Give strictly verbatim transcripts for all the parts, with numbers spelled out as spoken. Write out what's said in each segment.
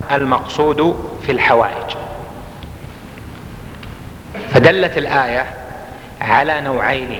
المقصود في الحوائج. فدلت الآية على نوعين،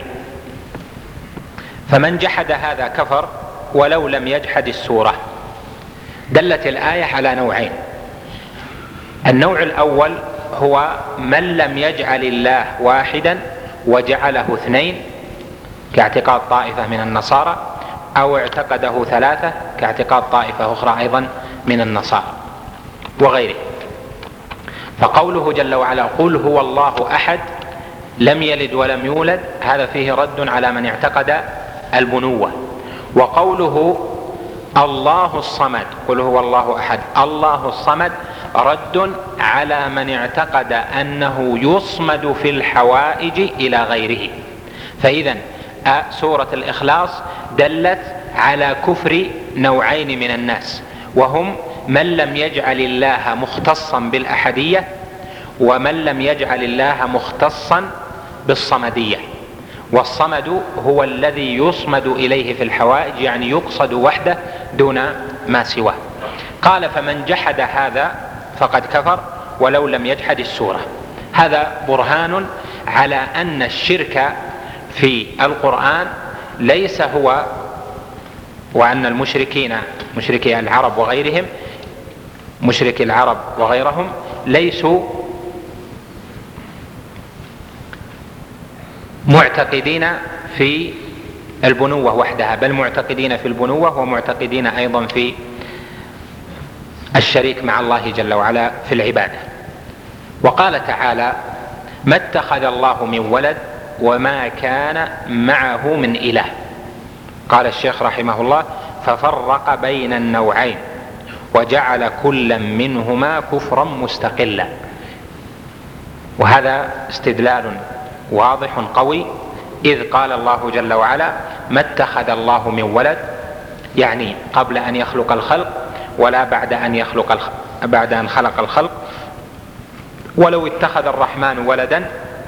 فمن جحد هذا كفر ولو لم يجحد السورة. دلت الآية على نوعين: النوع الأول هو من لم يجعل الله واحدا وجعله اثنين كاعتقاد طائفة من النصارى، أو اعتقده ثلاثة كاعتقاد طائفة أخرى أيضا من النصارى وغيره. فقوله جل وعلا قل هو الله أحد لم يلد ولم يولد، هذا فيه رد على من اعتقد البنوة. وقوله الله الصمد قل هو الله أحد الله الصمد رد على من اعتقد أنه يصمد في الحوائج إلى غيره. فإذا سورة الإخلاص دلت على كفر نوعين من الناس، وهم من لم يجعل الله مختصا بالأحدية، ومن لم يجعل الله مختصا بالصمدية. والصمد هو الذي يصمد إليه في الحوائج، يعني يقصد وحده دون ما سواه. قال فمن جحد هذا فقد كفر ولو لم يجحد السورة. هذا برهان على أن الشرك في القرآن ليس هو، وأن المشركين مشركي العرب وغيرهم مشركي العرب وغيرهم ليسوا معتقدين في البنوة وحدها، بل معتقدين في البنوة ومعتقدين أيضا في الشريك مع الله جل وعلا في العبادة. وقال تعالى ما اتخذ الله من ولد وما كان معه من إله. قال الشيخ رحمه الله ففرق بين النوعين وجعل كلا منهما كفرا مستقلا. وهذا استدلال واضح قوي، إذ قال الله جل وعلا ما اتخذ الله من ولد، يعني قبل أن يخلق الخلق ولا بعد أن يخلق الخلق بعد أن خلق الخلق. ولو اتخذ الرحمن ولدا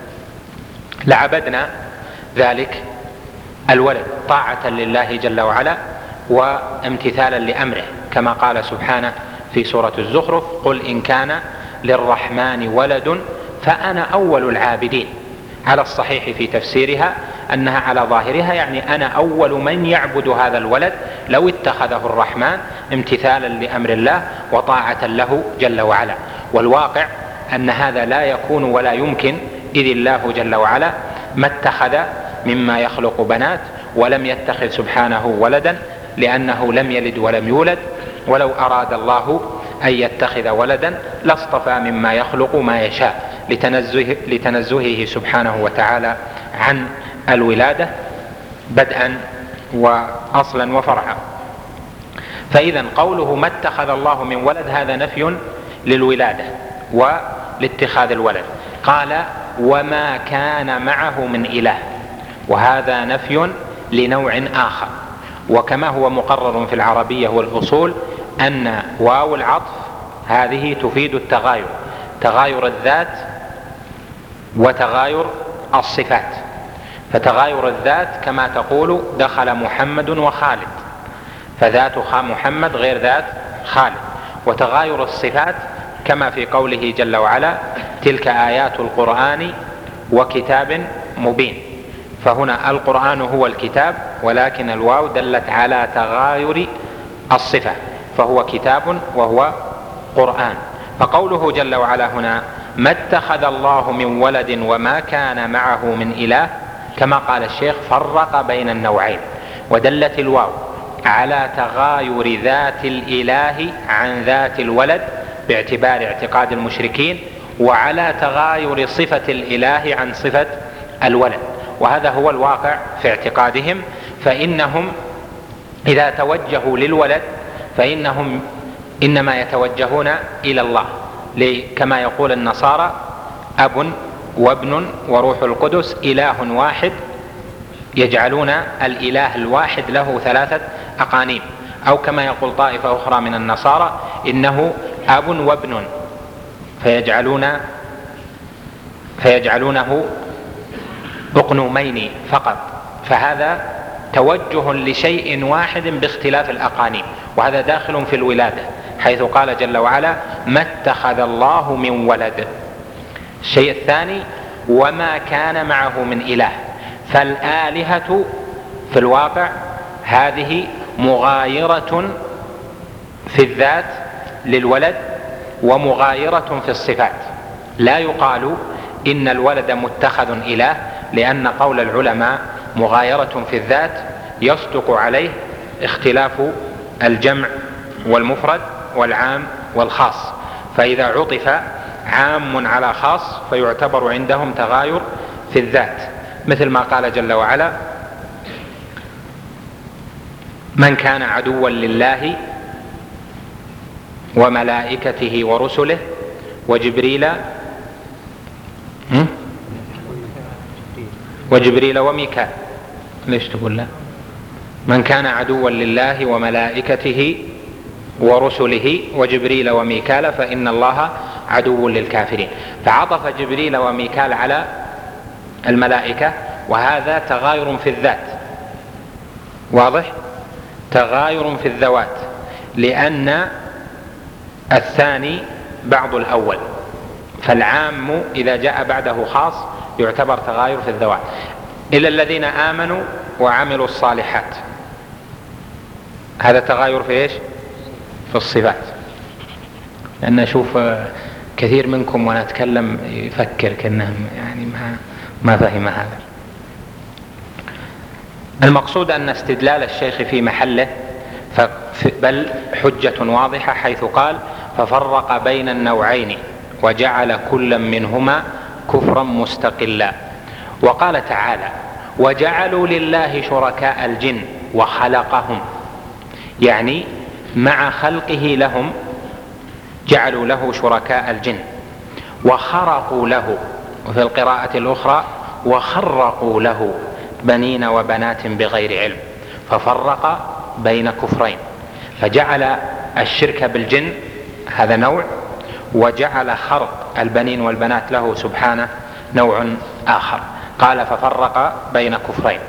لعبدنا ذلك الولد طاعة لله جل وعلا وامتثالا لأمره، كما قال سبحانه في سورة الزخرف قل إن كان للرحمن ولد فأنا أول العابدين. على الصحيح في تفسيرها أنها على ظاهرها يعني أنا أول من يعبد هذا الولد لو اتخذه الرحمن امتثالا لأمر الله وطاعة له جل وعلا. والواقع أن هذا لا يكون ولا يمكن، إذ الله جل وعلا ما اتخذ مما يخلق بنات ولم يتخذ سبحانه ولدا، لأنه لم يلد ولم يولد. ولو أراد الله أن يتخذ ولدا لاصطفى مما يخلق ما يشاء لتنزه لتنزهه سبحانه وتعالى عن الولادة بدءا وأصلا وفرعا. فإذا قوله ما اتخذ الله من ولد هذا نفي للولادة ولاتخاذ الولد. قال وما كان معه من إله، وهذا نفي لنوع آخر. وكما هو مقرر في العربية والأصول أن واو العطف هذه تفيد التغاير، تغاير الذات وتغاير الصفات. فتغاير الذات كما تقول دخل محمد وخالد، فذات محمد غير ذات خالد. وتغاير الصفات كما في قوله جل وعلا تلك آيات القرآن وكتاب مبين. فهنا القرآن هو الكتاب، ولكن الواو دلت على تغاير الصفة، فهو كتاب وهو قرآن. فقوله جل وعلا هنا ما اتخذ الله من ولد وما كان معه من إله، كما قال الشيخ فرق بين النوعين، ودلت الواو على تغاير ذات الإله عن ذات الولد باعتبار اعتقاد المشركين، وعلى تغاير صفة الإله عن صفة الولد. وهذا هو الواقع في اعتقادهم. فإنهم إذا توجهوا للولد فإنهم إنما يتوجهون إلى الله، كما يقول النصارى أب وابن وروح القدس إله واحد، يجعلون الإله الواحد له ثلاثة أقانيم. أو كما يقول طائفة أخرى من النصارى إنه أب وابن، فيجعلون فيجعلونه أقنومين فقط. فهذا توجه لشيء واحد باختلاف الأقانيم، وهذا داخل في الولادة، حيث قال جل وعلا ما اتخذ الله من ولد. الشيء الثاني وما كان معه من إله، فالآلهة في الواقع هذه مغايرة في الذات للولد ومغايرة في الصفات. لا يقال إن الولد متخذ إله، لأن قول العلماء مغايرة في الذات يصدق عليه اختلاف الجمع والمفرد والعام والخاص، فإذا عطف عام على خاص فيعتبر عندهم تغاير في الذات، مثل ما قال جل وعلا من كان عدوا لله وملائكته ورسله وجبريل وجبريل وميكال. ليش تقول لا؟ من كان عدوا لله وملائكته ورسله وجبريل وميكال فإن الله عدو للكافرين، فعطف جبريل وميكال على الملائكة، وهذا تغاير في الذات، واضح؟ تغاير في الذوات، لأن الثاني بعض الأول، فالعام إذا جاء بعده خاص يعتبر تغاير في الذوات. إلا الذين آمنوا وعملوا الصالحات، هذا تغاير في إيش؟ في الصفات. لأن أشوف كثير منكم وأنا أتكلم يفكر كأنه يعني ما, ما فهم هذا. المقصود أن استدلال الشيخ في محله، بل حجة واضحة، حيث قال ففرق بين النوعين وجعل كلا منهما كفرا مستقلا. وقال تعالى وجعلوا لله شركاء الجن وخلقهم، يعني مع خلقه لهم جعلوا له شركاء الجن وخرقوا له، وفي القراءة الأخرى وخرقوا له بنين وبنات بغير علم، ففرق بين كفرين، فجعل الشرك بالجن هذا نوع، وجعل خرق البنين والبنات له سبحانه نوع آخر. قال ففرق بين كفرين.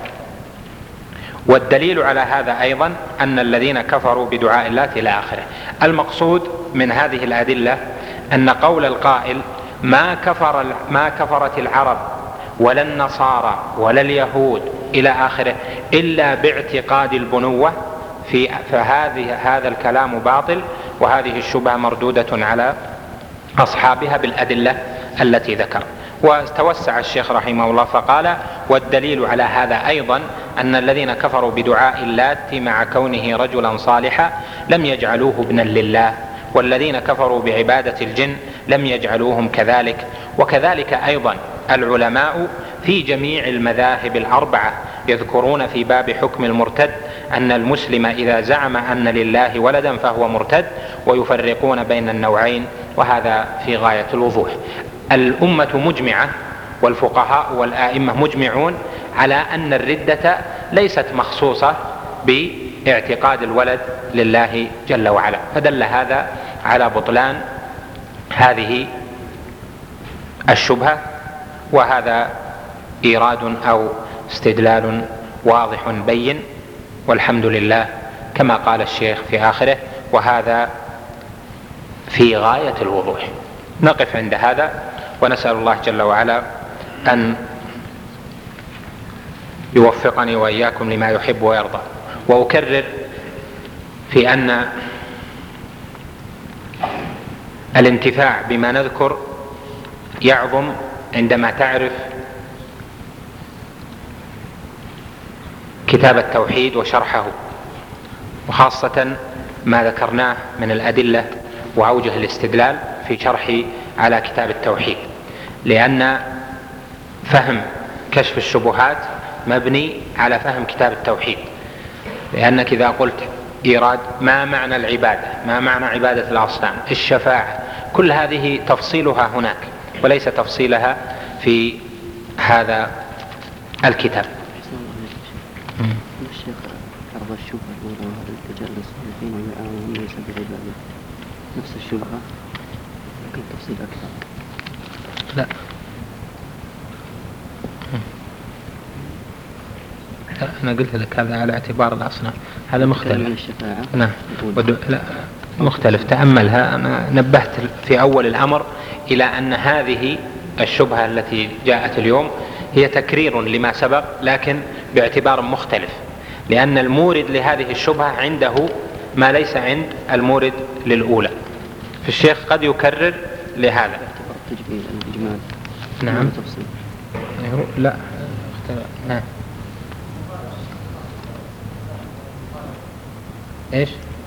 والدليل على هذا أيضا أن الذين كفروا بدعاء الله إلى آخره. المقصود من هذه الأدلة أن قول القائل ما كفر ما كفرت العرب ولا النصارى ولا اليهود إلى آخره إلا باعتقاد البنوة، في فهذه هذا الكلام باطل، وهذه الشبهة مردودة على أصحابها بالأدلة التي ذكر. وتوسع الشيخ رحمه الله فقال والدليل على هذا أيضا أن الذين كفروا بدعاء اللات مع كونه رجلا صالحا لم يجعلوه ابنا لله، والذين كفروا بعبادة الجن لم يجعلوهم كذلك. وكذلك أيضا العلماء في جميع المذاهب الأربعة يذكرون في باب حكم المرتد أن المسلم إذا زعم أن لله ولدا فهو مرتد، ويفرقون بين النوعين، وهذا في غاية الوضوح. الأمة مجمعة والفقهاء والآئمة مجمعون على أن الردة ليست مخصوصة باعتقاد الولد لله جل وعلا، فدل هذا على بطلان هذه الشبهة، وهذا إيراد أو استدلال واضح بين، والحمد لله كما قال الشيخ في آخره وهذا في غاية الوضوح. نقف عند هذا ونسأل الله جل وعلا أن يوفقني وإياكم لما يحب ويرضى. وأكرر في أن الانتفاع بما نذكر يعظم عندما تعرف كتاب التوحيد وشرحه، وخاصة ما ذكرناه من الأدلة وأوجه الاستدلال في شرحي على كتاب التوحيد، لأن فهم كشف الشبهات مبني على فهم كتاب التوحيد. لأنك إذا قلت إيراد ما معنى العبادة، ما معنى عبادة الأصنام، الشفاعة، كل هذه تفصيلها هناك وليس تفصيلها في هذا الكتاب. الشيخ عرض الشبهة الأولى وهذا الالتجاء للصالحين ويعاونون ليس بعبادة، نفس الشبهة لكن تفصيل أكثر. لا أنا قلت لك هذا على اعتبار الأصنام، هذا مختلف. من الشفاعة نعم ودو... لا مختلف. تأملها. أنا نبهت في أول الأمر إلى أن هذه الشبهة التي جاءت اليوم هي تكرير لما سبق، لكن باعتبار مختلف، لأن المورد لهذه الشبهة عنده ما ليس عند المورد للأولى. فالشيخ قد يكرر لهذا. التجميل الإجمال. نعم. لا. نعم. ايش؟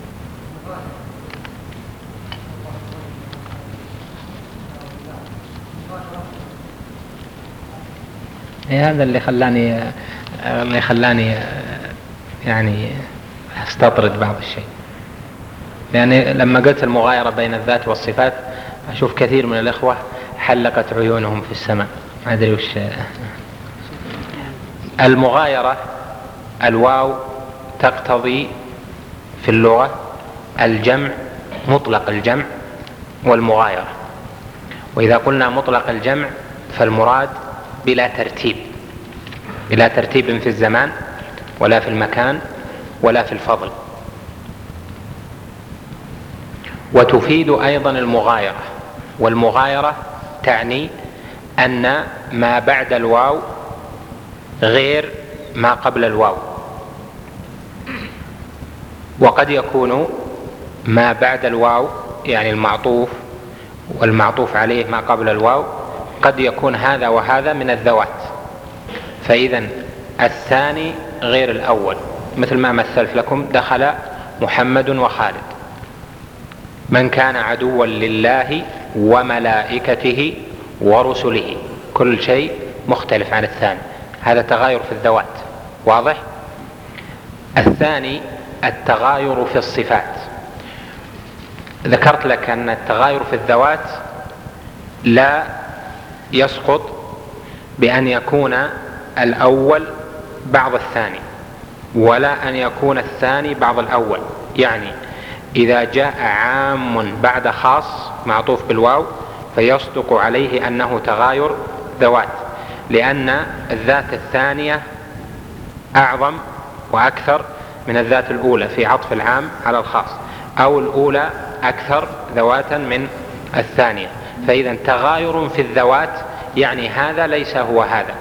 إيه هذا اللي خلاني اللي خلاني يعني استطرد بعض الشيء، يعني لما قلت المغايرة بين الذات والصفات أشوف كثير من الإخوة حلقت عيونهم في السماء، ما أدري وش. المغايرة الواو تقتضي في اللغة الجمع، مطلق الجمع والمغايرة. وإذا قلنا مطلق الجمع فالمراد بلا ترتيب، بلا ترتيب في الزمان ولا في المكان ولا في الفضل. وتفيد أيضا المغايرة، والمغايرة تعني أن ما بعد الواو غير ما قبل الواو، وقد يكون ما بعد الواو يعني المعطوف والمعطوف عليه ما قبل الواو قد يكون هذا وهذا من الذوات. فإذا الثاني غير الأول، مثل ما مثلت لكم دخل محمد وخالد. من كان عدوا لله وملائكته ورسله، كل شيء مختلف عن الثاني، هذا تغاير في الذوات، واضح؟ الثاني التغاير في الصفات. ذكرت لك أن التغاير في الذوات لا يسقط بأن يكون الأول بعض الثاني، ولا أن يكون الثاني بعض الأول. يعني إذا جاء عام بعد خاص معطوف بالواو فيصدق عليه أنه تغاير ذوات، لأن الذات الثانية أعظم وأكثر من الذات الأولى في عطف العام على الخاص، أو الأولى أكثر ذواتا من الثانية. فإذا تغاير في الذوات يعني هذا ليس هو هذا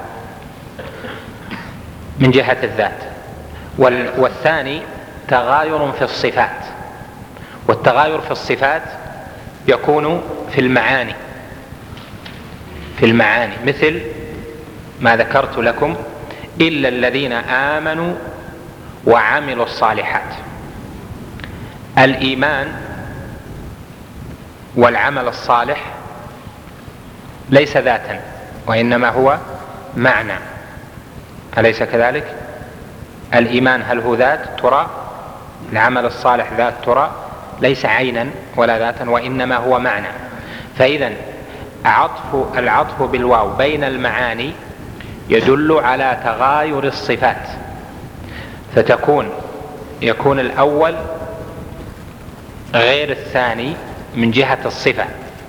من جهة الذات. والثاني تغاير في الصفات، والتغاير في الصفات يكون في المعاني، في المعاني مثل ما ذكرت لكم: إلا الذين آمنوا وعملوا الصالحات. الإيمان والعمل الصالح ليس ذاتا، وإنما هو معنى، أليس كذلك؟ الإيمان هل هو ذات ترى؟ العمل الصالح ذات ترى؟ ليس عينا ولا ذاتا، وإنما هو معنى. فإذا عطف العطف بالواو بين المعاني يدل على تغاير الصفات، فتكون يكون الأول غير الثاني من جهة الصفة.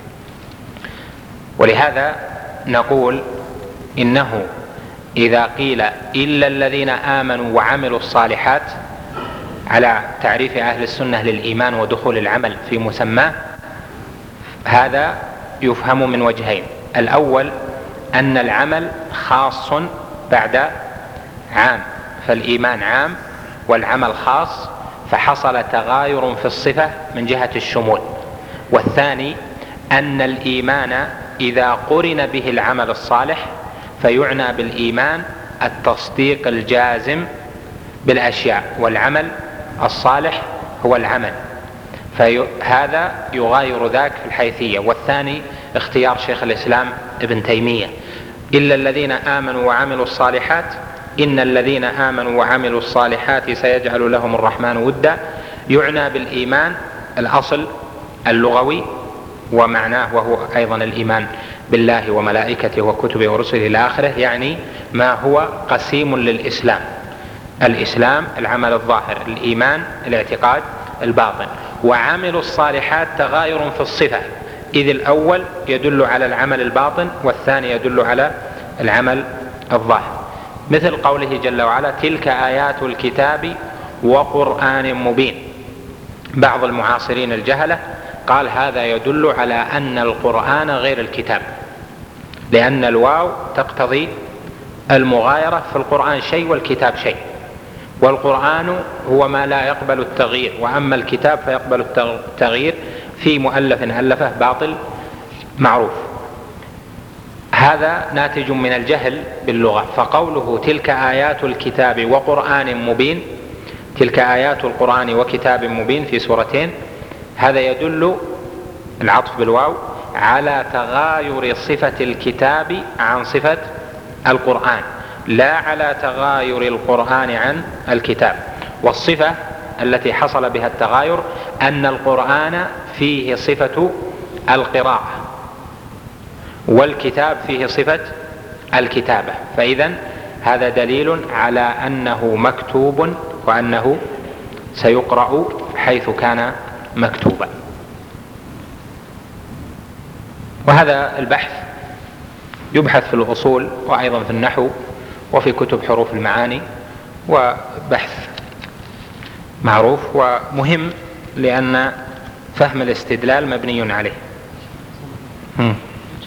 ولهذا نقول إنه إذا قيل إلا الذين آمنوا وعملوا الصالحات على تعريف أهل السنة للإيمان ودخول العمل في مسماه، هذا يفهم من وجهين: الأول أن العمل خاص بعد عام، فالإيمان عام والعمل خاص، فحصل تغاير في الصفة من جهة الشمول. والثاني أن الإيمان إذا قرن به العمل الصالح فيعنى بالإيمان التصديق الجازم بالأشياء، والعمل الصالح هو العمل، فهذا يغاير ذاك في الحيثية. والثاني اختيار شيخ الإسلام ابن تيمية: إلا الذين آمنوا وعملوا الصالحات، إن الذين آمنوا وعملوا الصالحات سيجعل لهم الرحمن ودا، يعنى بالإيمان الأصل اللغوي ومعناه، وهو أيضا الإيمان بالله وملائكته وكتبه ورسله إلى آخره، يعني ما هو قسيم للإسلام: الإسلام العمل الظاهر، الإيمان الاعتقاد الباطن. وعمل الصالحات تغاير في الصفة، إذ الأول يدل على العمل الباطن والثاني يدل على العمل الظاهر، مثل قوله جل وعلا: تلك آيات الكتاب وقرآن مبين. بعض المعاصرين الجهلة قال هذا يدل على أن القرآن غير الكتاب، لأن الواو تقتضي المغايرة، في القرآن شيء والكتاب شيء، والقرآن هو ما لا يقبل التغيير، وأما الكتاب فيقبل التغيير في مؤلف ألفه باطل معروف. هذا ناتج من الجهل باللغة. فقوله تلك آيات الكتاب وقرآن مبين، تلك آيات القرآن وكتاب مبين في سورتين، هذا يدل العطف بالواو على تغاير صفة الكتاب عن صفة القرآن، لا على تغاير القرآن عن الكتاب. والصفة التي حصل بها التغاير أن القرآن فيه صفة القراءة والكتاب فيه صفة الكتابة، فإذن هذا دليل على أنه مكتوب وأنه سيقرأ حيث كان مكتوبا. وهذا البحث يبحث في الأصول وأيضا في النحو وفي كتب حروف المعاني، وبحث معروف ومهم لأن فهم الاستدلال مبني عليه. هم.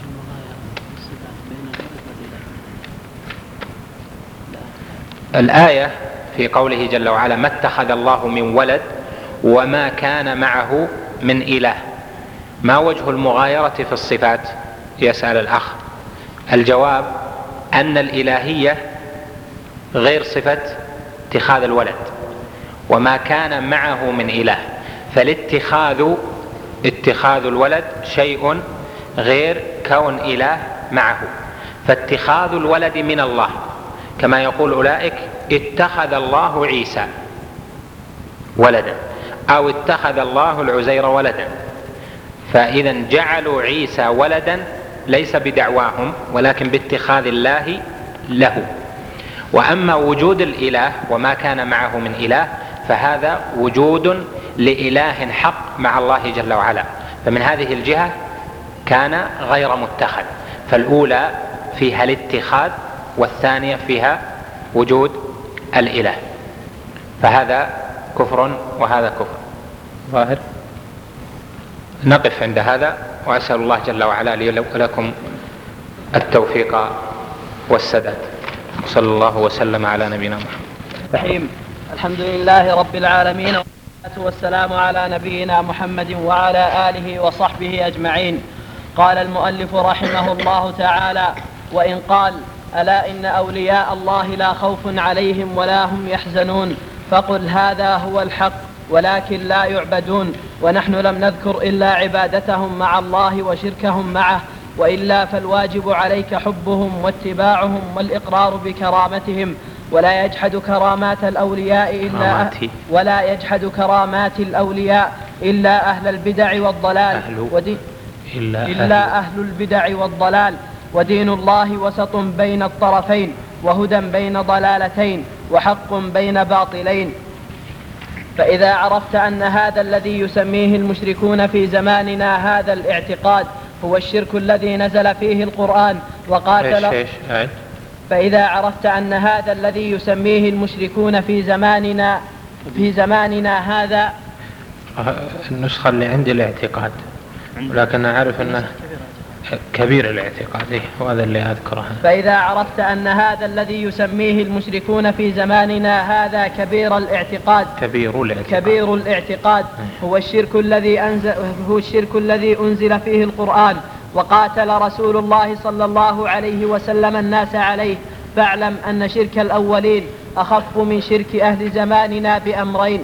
الآية في قوله جل وعلا ما اتخذ الله من ولد وما كان معه من إله، ما وجه المغايرة في الصفات؟ يسأل الأخ. الجواب أن الإلهية غير صفة اتخاذ الولد، وما كان معه من إله، فالاتخاذ اتخاذ الولد شيء غير كون إله معه. فاتخاذ الولد من الله، كما يقول أولئك اتخذ الله عيسى ولدا أو اتخذ الله العزير ولدا، فإذا جعلوا عيسى ولدا ليس بدعواهم ولكن باتخاذ الله له. وأما وجود الإله وما كان معه من إله فهذا وجود لإله حق مع الله جل وعلا، فمن هذه الجهة كان غير متخذ. فالأولى فيها الاتخاذ والثانية فيها وجود الإله، فهذا كفر وهذا كفر ظاهر. نقف عند هذا، وأسأل الله جل وعلا لي ولكم التوفيق والسداد، وصلى الله وسلم على نبينا محمد. رحيم. الحمد لله رب العالمين، والصلاة والسلام على نبينا محمد وعلى آله وصحبه أجمعين. قال المؤلف رحمه الله تعالى: وإن قال ألا إن أولياء الله لا خوف عليهم ولا هم يحزنون، فقل هذا هو الحق ولكن لا يعبدون، ونحن لم نذكر إلا عبادتهم مع الله وشركهم معه، وإلا فالواجب عليك حبهم واتباعهم والإقرار بكرامتهم، ولا يجحد كرامات الأولياء إلا ولا يجحد كرامات الأولياء إلا أهل البدع والضلال أهل ودي إلا, إلا أهل البدع والضلال ودين الله وسط بين الطرفين، وهدى بين ضلالتين، وحق بين باطلين. فإذا عرفت أن هذا الذي يسميه المشركون في زماننا هذا الاعتقاد هو الشرك الذي نزل فيه القرآن وقاتل إيش إيش فإذا عرفت أن هذا الذي يسميه المشركون في زماننا في زماننا هذا النسخة اللي عندي الاعتقاد، ولكن أعرف أنه كبير الاعتقاد، وهذا اللي أذكره. فإذا عرفت أن هذا الذي يسميه المشركون في زماننا هذا كبير الاعتقاد كبير الاعتقاد, كبير الاعتقاد هو الشرك الذي أنزل هو الشرك الذي أنزل فيه القرآن وقاتل رسول الله صلى الله عليه وسلم الناس عليه، فاعلم أن شرك الأولين أخف من شرك أهل زماننا بأمرين: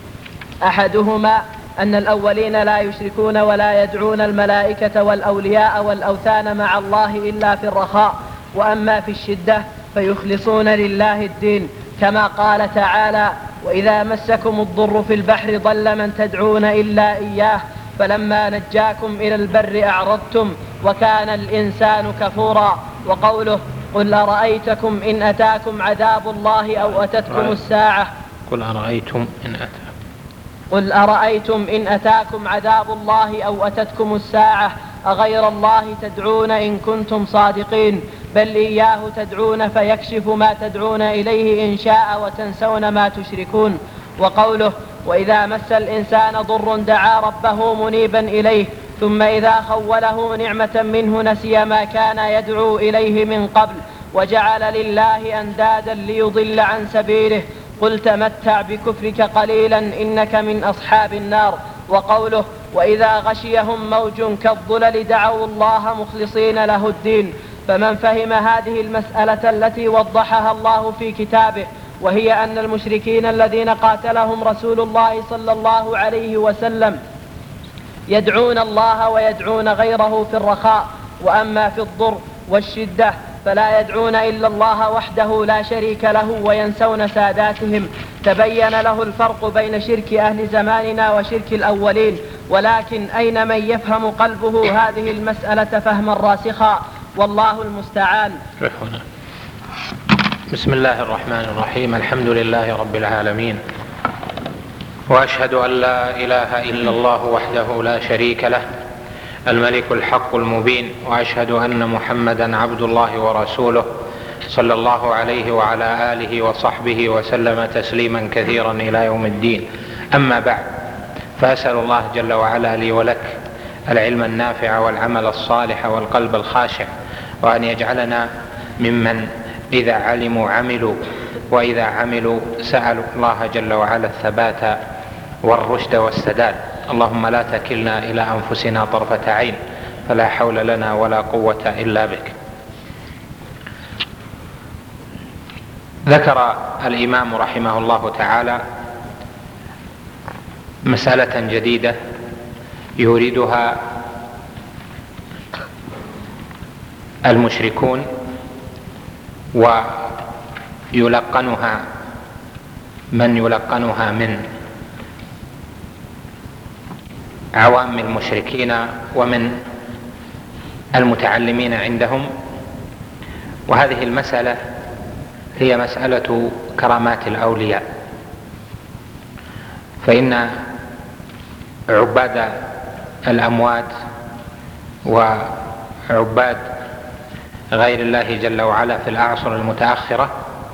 أحدهما أن الأولين لا يشركون ولا يدعون الملائكة والأولياء والأوثان مع الله إلا في الرخاء، وأما في الشدة فيخلصون لله الدين، كما قال تعالى: وإذا مسكم الضر في البحر ضل من تدعون إلا إياه فلما نجاكم إلى البر أعرضتم وكان الإنسان كفورا. وقوله: قل أرأيتكم إن أتاكم عذاب الله أو أتتكم الساعة قل أرأيتم إن أتاكم قل أرأيتم إن أتاكم عذاب الله أو أتتكم الساعة أغير الله تدعون إن كنتم صادقين، بل إياه تدعون فيكشف ما تدعون إليه إن شاء وتنسون ما تشركون. وقوله: وإذا مس الإنسان ضر دعا ربه منيبا إليه ثم إذا خوله نعمة منه نسي ما كان يدعو إليه من قبل وجعل لله أندادا ليضل عن سبيله. قل تمتع بكفرك قليلا إنك من أصحاب النار. وقوله وإذا غشيهم موج كالظلل دعوا الله مخلصين له الدين. فمن فهم هذه المسألة التي وضحها الله في كتابه، وهي أن المشركين الذين قاتلهم رسول الله صلى الله عليه وسلم يدعون الله ويدعون غيره في الرخاء، وأما في الضر والشدة فلا يدعون إلا الله وحده لا شريك له وينسون ساداتهم، تبين له الفرق بين شرك أهل زماننا وشرك الأولين. ولكن أين من يفهم قلبه هذه المسألة فهما راسخا، والله المستعان. بسم الله الرحمن الرحيم. الحمد لله رب العالمين، وأشهد أن لا إله إلا الله وحده لا شريك له الملك الحق المبين، وأشهد أن محمدا عبد الله ورسوله صلى الله عليه وعلى آله وصحبه وسلم تسليما كثيرا إلى يوم الدين. أما بعد، فأسأل الله جل وعلا لي ولك العلم النافع والعمل الصالح والقلب الخاشع، وأن يجعلنا ممن إذا علموا عملوا، وإذا عملوا سألوا الله جل وعلا الثبات والرشد والسداد. اللهم لا تكلنا إلى أنفسنا طرفة عين، فلا حول لنا ولا قوة إلا بك. ذكر الإمام رحمه الله تعالى مسألة جديدة يريدها المشركون ويلقنها من يلقنها من عوام المشركين ومن المتعلمين عندهم. وهذه المسألة هي مسألة كرامات الأولياء. فإن عباد الأموات وعباد غير الله جل وعلا في الأعصر المتأخرة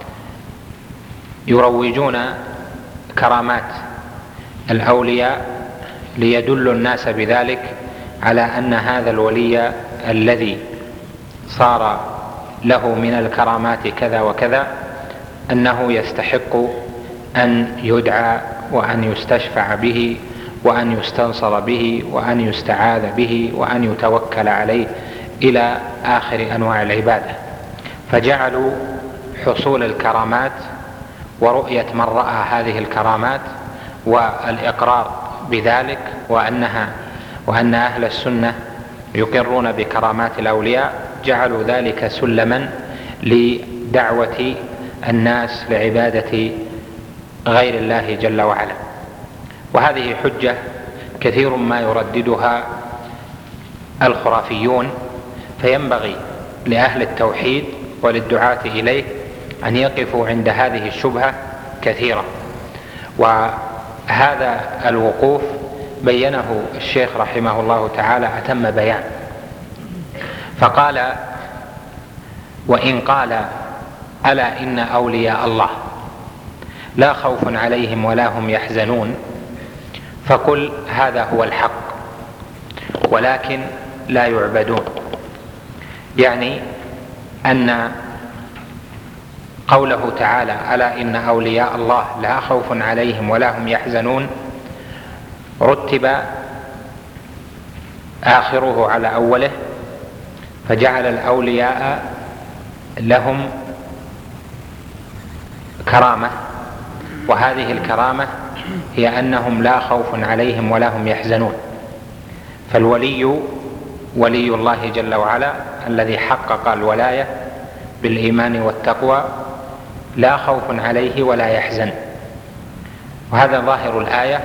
يروجون كرامات الأولياء ليدلوا الناس بذلك على أن هذا الولي الذي صار له من الكرامات كذا وكذا أنه يستحق أن يدعى وأن يستشفع به وأن يستنصر به وأن يستعاذ به وأن يتوكل عليه إلى آخر أنواع العبادة. فجعلوا حصول الكرامات ورؤية من رأى هذه الكرامات والإقرار بذلك وأنها وأن أهل السنة يقرون بكرامات الأولياء، جعلوا ذلك سلما لدعوة الناس لعبادة غير الله جل وعلا. وهذه حجة كثير ما يرددها الخرافيون، فينبغي لأهل التوحيد وللدعاة إليه أن يقفوا عند هذه الشبهة كثيرا. وهذا الوقوف بينه الشيخ رحمه الله تعالى أتم بيان، فقال: وإن قال ألا إن أولياء الله لا خوف عليهم ولا هم يحزنون، فقل هذا هو الحق ولكن لا يعبدون. يعني أن قوله تعالى ألا إن أولياء الله لا خوف عليهم ولا هم يحزنون رتب آخره على أوله، فجعل الأولياء لهم كرامة، وهذه الكرامة هي أنهم لا خوف عليهم ولا هم يحزنون. فالولي ولي الله جل وعلا الذي حقق الولاية بالإيمان والتقوى لا خوف عليه ولا يحزن، وهذا ظاهر الآية.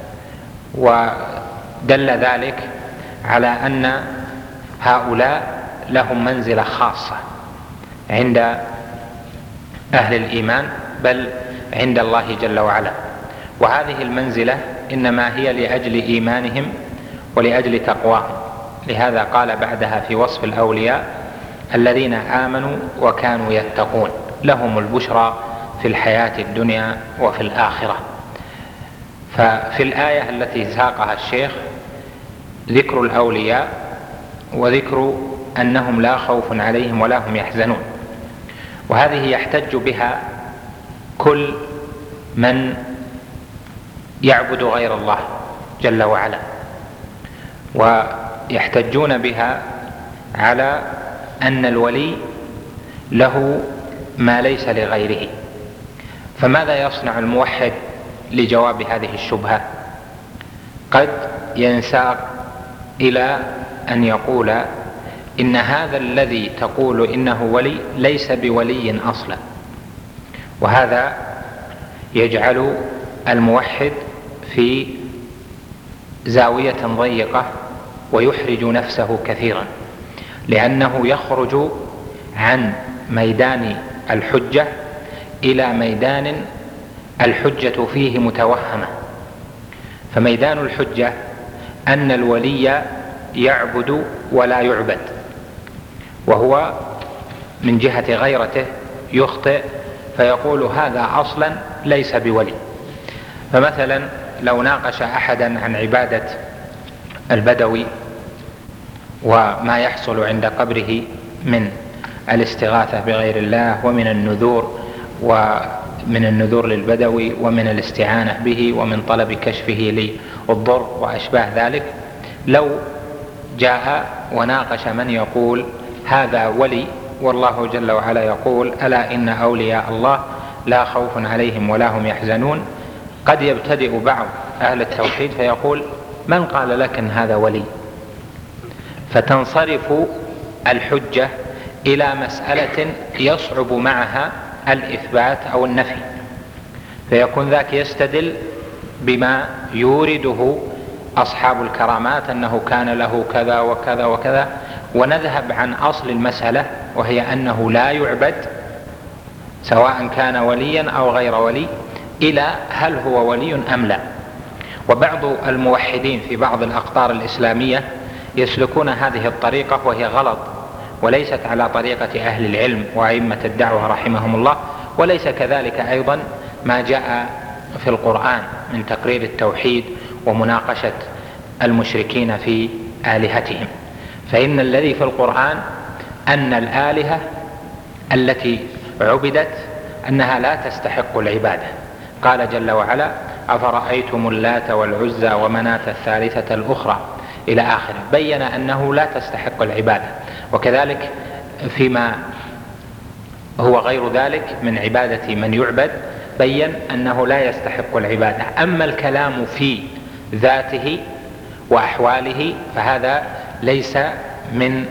ودل ذلك على أن هؤلاء لهم منزلة خاصة عند أهل الإيمان، بل عند الله جل وعلا. وهذه المنزلة إنما هي لأجل إيمانهم ولأجل تقواهم. لهذا قال بعدها في وصف الأولياء: الذين آمنوا وكانوا يتقون لهم البشرى في الحياة الدنيا وفي الآخرة. ففي الآية التي ساقها الشيخ ذكر الأولياء وذكر أنهم لا خوف عليهم ولا هم يحزنون، وهذه يحتج بها كل من يعبد غير الله جل وعلا، ويحتجون بها على أن الولي له ما ليس لغيره. فماذا يصنع الموحد لجواب هذه الشبهة؟ قد ينساق إلى أن يقول إن هذا الذي تقول إنه ولي ليس بولي أصلا، وهذا يجعل الموحد في زاوية ضيقة ويحرج نفسه كثيرا، لأنه يخرج عن ميدان الحجة إلى ميدان الحجة فيه متوهمة. فميدان الحجة أن الولي يعبد ولا يعبد، وهو من جهة غيرته يخطئ فيقول هذا أصلا ليس بولي. فمثلا لو ناقش أحدا عن عبادة البدوي وما يحصل عند قبره من الاستغاثة بغير الله ومن النذور ومن النذور للبدوي ومن الاستعانة به ومن طلب كشفه للضر وأشباه ذلك، لو جاء وناقش من يقول هذا ولي والله جل وعلا يقول ألا إن أولياء الله لا خوف عليهم ولا هم يحزنون، قد يبتدئ بعض أهل التوحيد فيقول من قال لك إن هذا ولي؟ فتنصرف الحجة إلى مسألة يصعب معها الإثبات أو النفي، فيكون ذاك يستدل بما يورده أصحاب الكرامات أنه كان له كذا وكذا وكذا، ونذهب عن أصل المسألة وهي أنه لا يعبد سواء كان وليا أو غير ولي، إلى هل هو ولي أم لا. وبعض الموحدين في بعض الأقطار الإسلامية يسلكون هذه الطريقة وهي غلط، وليست على طريقة أهل العلم وأئمة الدعوة رحمهم الله، وليس كذلك أيضا ما جاء في القرآن من تقرير التوحيد ومناقشة المشركين في آلهتهم. فإن الذي في القرآن أن الآلهة التي عبدت أنها لا تستحق العبادة. قال جل وعلا أفرأيتم اللات والعزى ومناة الثالثة الأخرى إلى آخره، بين أنه لا تستحق العبادة. وكذلك فيما هو غير ذلك من عبادة من يعبد بين أنه لا يستحق العبادة. أما الكلام في ذاته وأحواله فهذا ليس من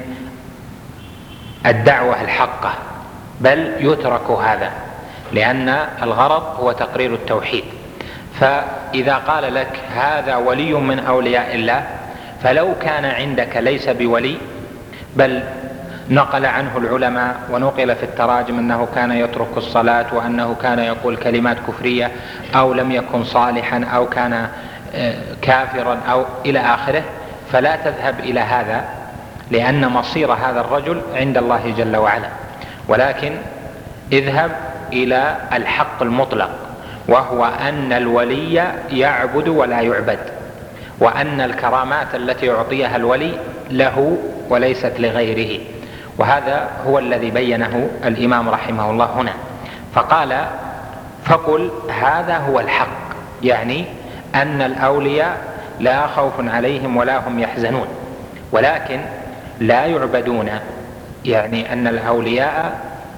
الدعوة الحقة، بل يترك هذا، لأن الغرض هو تقرير التوحيد. فإذا قال لك هذا ولي من أولياء الله، فلو كان عندك ليس بولي، بل نقل عنه العلماء ونقل في التراجم أنه كان يترك الصلاة وأنه كان يقول كلمات كفرية أو لم يكن صالحا أو كان كافرا أو إلى آخره، فلا تذهب إلى هذا، لأن مصير هذا الرجل عند الله جل وعلا، ولكن اذهب إلى الحق المطلق، وهو أن الولي يعبد ولا يعبد، وأن الكرامات التي يعطيها الولي له وليست لغيره. وهذا هو الذي بينه الإمام رحمه الله هنا، فقال فقل هذا هو الحق، يعني أن الأولياء لا خوف عليهم ولا هم يحزنون، ولكن لا يعبدون، يعني أن الأولياء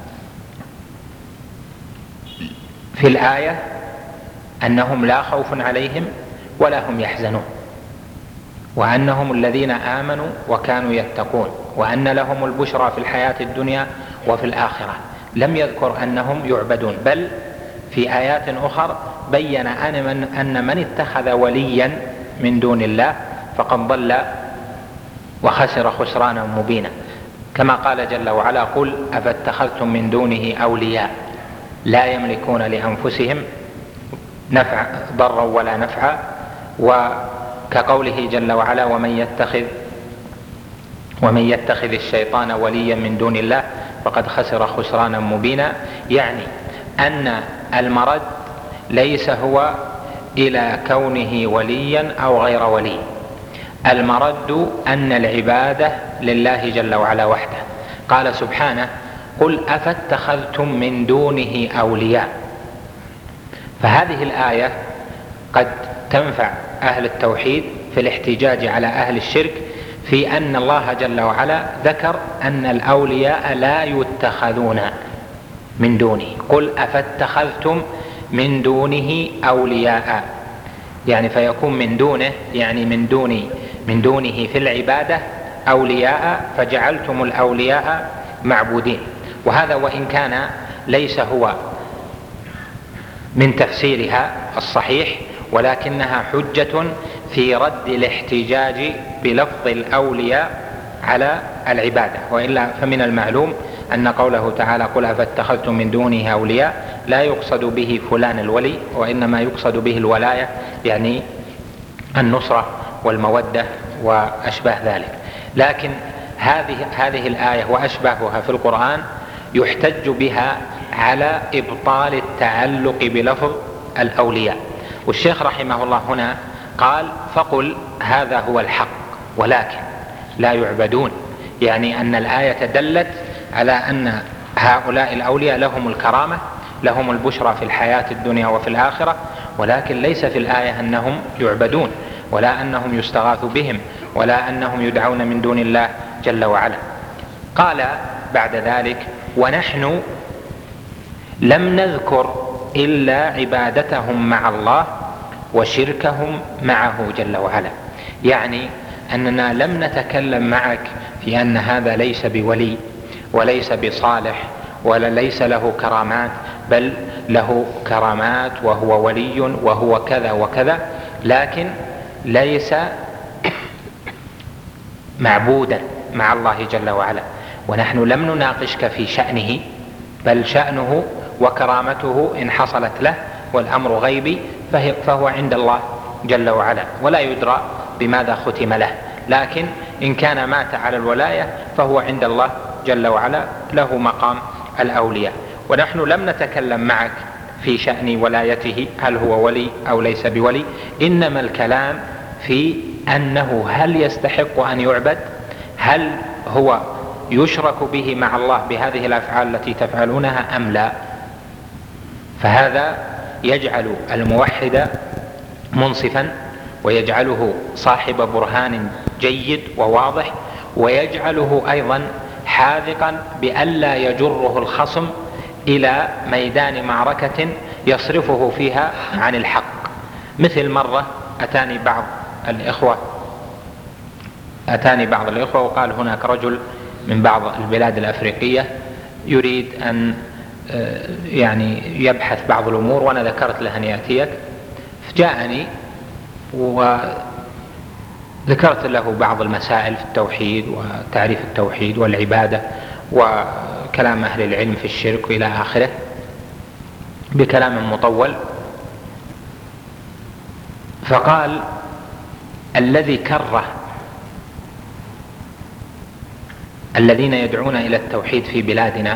في الآية أنهم لا خوف عليهم ولا هم يحزنون، وأنهم الذين آمنوا وكانوا يتقون، وأن لهم البشرى في الحياة الدنيا وفي الآخرة. لم يذكر أنهم يعبدون، بل في آيات أخرى بين أن من, أن من اتخذ وليا من دون الله فقد ضل وخسر خسرانا مبينا، كما قال جل وعلا قل أفاتخذتم من دونه أولياء لا يملكون لأنفسهم نفع ضرا ولا نفعا، وكقوله جل وعلا ومن يتخذ ومن يتخذ الشيطان وليا من دون الله فقد خسر خسرانا مبينا. يعني أن المرد ليس هو إلى كونه وليا أو غير ولي. المرد أن العبادة لله جل وعلا وحده. قال سبحانه: قل أفاتخذتم من دونه أولياء. فهذه الآية قد تنفع أهل التوحيد في الاحتجاج على أهل الشرك في أن الله جل وعلا ذكر أن الأولياء لا يتخذون من دونه. قل أفاتخذتم من دونه أولياء، يعني فيكون من دونه يعني من دون من دونه في العبادة أولياء، فجعلتم الأولياء معبودين. وهذا وإن كان ليس هو من تفسيرها الصحيح، ولكنها حجة في رد الاحتجاج بلفظ الأولياء على العبادة. وإلا فمن المعلوم أن قوله تعالى: قل أفاتخذتم من دونه أولياء لا يقصد به فلان الولي، وإنما يقصد به الولاية، يعني النصرة والمودة وأشباه ذلك. لكن هذه هذه الآية وأشباهها في القرآن يحتج بها على إبطال التعلق بلفظ الأولياء. والشيخ رحمه الله هنا قال: فقل هذا هو الحق ولكن لا يعبدون، يعني أن الآية دلت على أن هؤلاء الأولياء لهم الكرامة، لهم البشرى في الحياة الدنيا وفي الآخرة، ولكن ليس في الآية أنهم يعبدون، ولا أنهم يستغاث بهم، ولا أنهم يدعون من دون الله جل وعلا. قال بعد ذلك: ونحن لم نذكر إلا عبادتهم مع الله وشركهم معه جل وعلا. يعني أننا لم نتكلم معك في أن هذا ليس بولي وليس بصالح ولا ليس له كرامات، بل له كرامات وهو ولي وهو كذا وكذا، لكن ليس معبودا مع الله جل وعلا. ونحن لم نناقشك في شأنه، بل شأنه وكرامته إن حصلت له والأمر غيبي فهو عند الله جل وعلا، ولا يدرى بماذا ختم له. لكن إن كان مات على الولاية فهو عند الله جل وعلا له مقام الأولياء. ونحن لم نتكلم معك في شأن ولايته، هل هو ولي أو ليس بولي، إنما الكلام في أنه هل يستحق أن يعبد، هل هو يشرك به مع الله بهذه الأفعال التي تفعلونها أم لا. فهذا يجعل الموحد منصفا، ويجعله صاحب برهان جيد وواضح، ويجعله أيضا حاذقا بألا يجره الخصم إلى ميدان معركة يصرفه فيها عن الحق. مثل مرة أتاني بعض الإخوة أتاني بعض الإخوة وقال: هناك رجل من بعض البلاد الأفريقية يريد أن يعني يبحث بعض الأمور، وأنا ذكرت له أن يأتيك. فجاءني وذكرت له بعض المسائل في التوحيد وتعريف التوحيد والعبادة وكلام أهل العلم في الشرك إلى آخره بكلام مطول. فقال: الذي كره الذين يدعون إلى التوحيد في بلادنا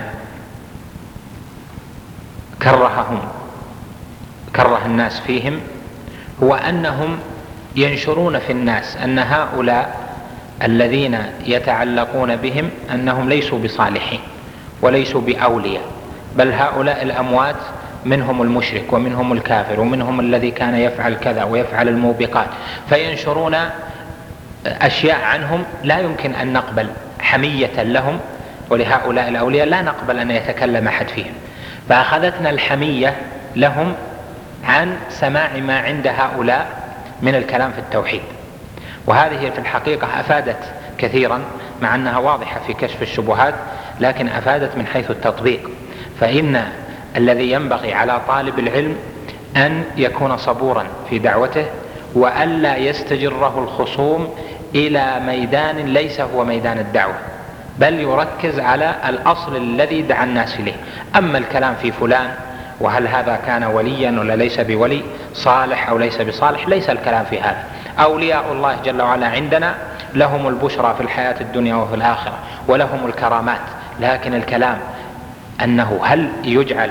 كرههم كره الناس فيهم هو أنهم ينشرون في الناس أن هؤلاء الذين يتعلقون بهم أنهم ليسوا بصالحين وليسوا بأولياء، بل هؤلاء الأموات منهم المشرك ومنهم الكافر ومنهم الذي كان يفعل كذا ويفعل الموبقات، فينشرون أشياء عنهم لا يمكن أن نقبل حمية لهم، ولهؤلاء الأولياء لا نقبل أن يتكلم أحد فيهم. فأخذتنا الحمية لهم عن سماع ما عند هؤلاء من الكلام في التوحيد. وهذه في الحقيقة أفادت كثيرا، مع أنها واضحة في كشف الشبهات، لكن أفادت من حيث التطبيق. فإن الذي ينبغي على طالب العلم أن يكون صبورا في دعوته، وألا يستجره الخصوم إلى ميدان ليس هو ميدان الدعوة، بل يركز على الأصل الذي دعا الناس إليه. أما الكلام في فلان وهل هذا كان وليا ولا ليس بولي، صالح أو ليس بصالح، ليس الكلام في هذا. أولياء الله جل وعلا عندنا لهم البشرى في الحياة الدنيا وفي الآخرة، ولهم الكرامات، لكن الكلام أنه هل يجعل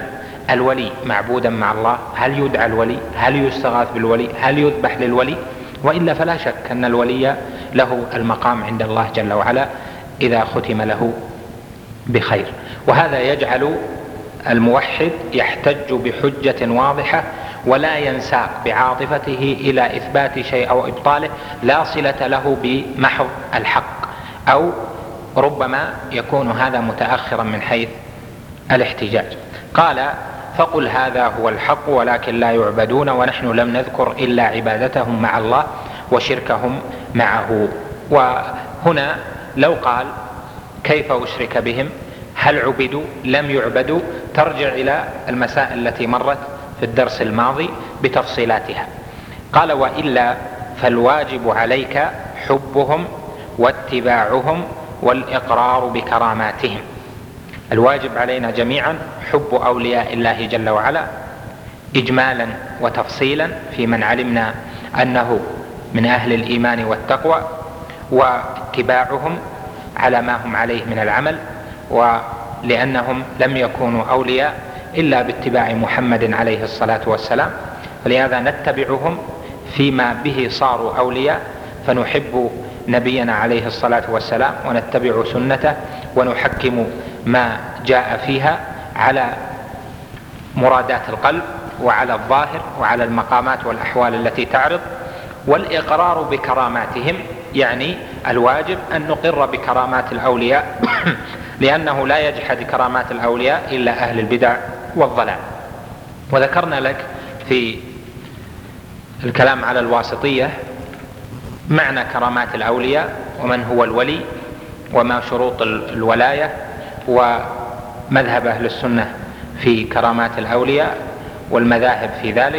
الولي معبودا مع الله؟ هل يدعى الولي؟ هل يستغاث بالولي؟ هل يذبح للولي؟ وإلا فلا شك أن الولي له المقام عند الله جل وعلا إذا ختم له بخير. وهذا يجعل الموحد يحتج بحجة واضحة ولا ينساق بعاطفته إلى إثبات شيء أو إبطاله لا صلة له بمحض الحق، أو ربما يكون هذا متأخرا من حيث الاحتجاج. قال: فقل هذا هو الحق ولكن لا يعبدون ونحن لم نذكر إلا عبادتهم مع الله وشركهم معه. وهنا لو قال كيف أشرك بهم؟ هل عبدوا؟ لم يعبدوا؟ ترجع إلى المسائل التي مرت في الدرس الماضي بتفصيلاتها. قال: وإلا فالواجب عليك حبهم واتباعهم والإقرار بكراماتهم. الواجب علينا جميعا حب أولياء الله جل وعلا إجمالا وتفصيلا في من علمنا أنه من أهل الإيمان والتقوى، واتباعهم على ما هم عليه من العمل، ولأنهم لم يكونوا أولياء إلا باتباع محمد عليه الصلاة والسلام، فلهذا نتبعهم فيما به صاروا أولياء، فنحب نبينا عليه الصلاة والسلام ونتبع سنته ونحكم ما جاء فيها على مرادات القلب وعلى الظاهر وعلى المقامات والأحوال التي تعرض. والإقرار بكراماتهم يعني الواجب أن نقر بكرامات الأولياء لأنه لا يجحد كرامات الأولياء إلا أهل البدع والضلال. وذكرنا لك في الكلام على الواسطية معنى كرامات الأولياء ومن هو الولي وما شروط الولاية ومذهب أهل السنة في كرامات الأولياء والمذاهب في ذلك،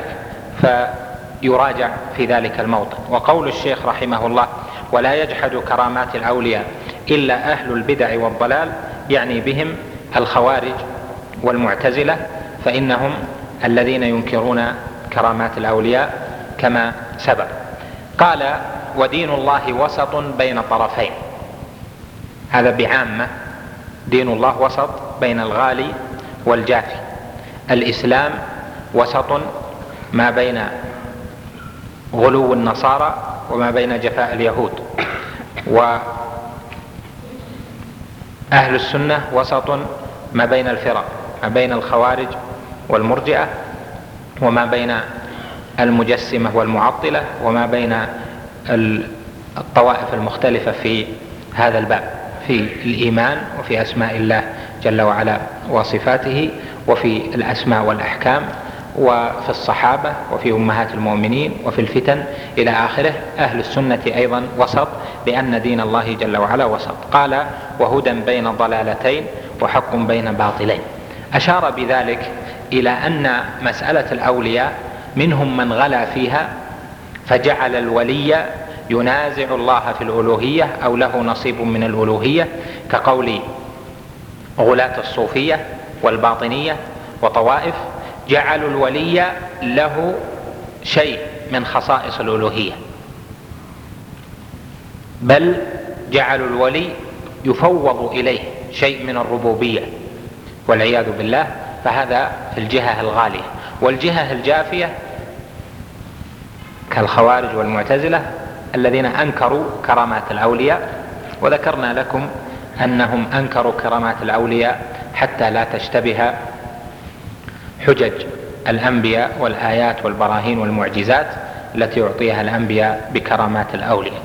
فيراجع في ذلك الموطن. وقول الشيخ رحمه الله: ولا يجحد كرامات الأولياء إلا أهل البدع والضلال، يعني بهم الخوارج والمعتزلة، فإنهم الذين ينكرون كرامات الأولياء كما سبق. قال: ودين الله وسط بين طرفين. هذا بعامة، دين الله وسط بين الغالي والجافي. الإسلام وسط ما بين غلو النصارى وما بين جفاء اليهود، وأهل السنة وسط ما بين الفرق، ما بين الخوارج والمرجئة وما بين المجسمة والمعطلة وما بين الطوائف المختلفة في هذا الباب، في الإيمان وفي أسماء الله جل وعلا وصفاته، وفي الأسماء والأحكام، وفي الصحابة، وفي أمهات المؤمنين، وفي الفتن إلى آخره. أهل السنة أيضا وسط، لأن دين الله جل وعلا وسط. قال: وهدى بين ضلالتين وحق بين باطلين. أشار بذلك إلى أن مسألة الأولياء منهم من غلا فيها فجعل الولي ينازع الله في الألوهية أو له نصيب من الألوهية، كقول غلاة الصوفية والباطنية وطوائف، جعلوا الولي له شيء من خصائص الألوهية، بل جعلوا الولي يفوض إليه شيء من الربوبية والعياذ بالله. فهذا في الجهة الغالية. والجهة الجافية كالخوارج والمعتزلة الذين أنكروا كرامات الأولياء، وذكرنا لكم أنهم أنكروا كرامات الأولياء حتى لا تشتبه حجج الأنبياء والآيات والبراهين والمعجزات التي يعطيها الأنبياء بكرامات الأولياء.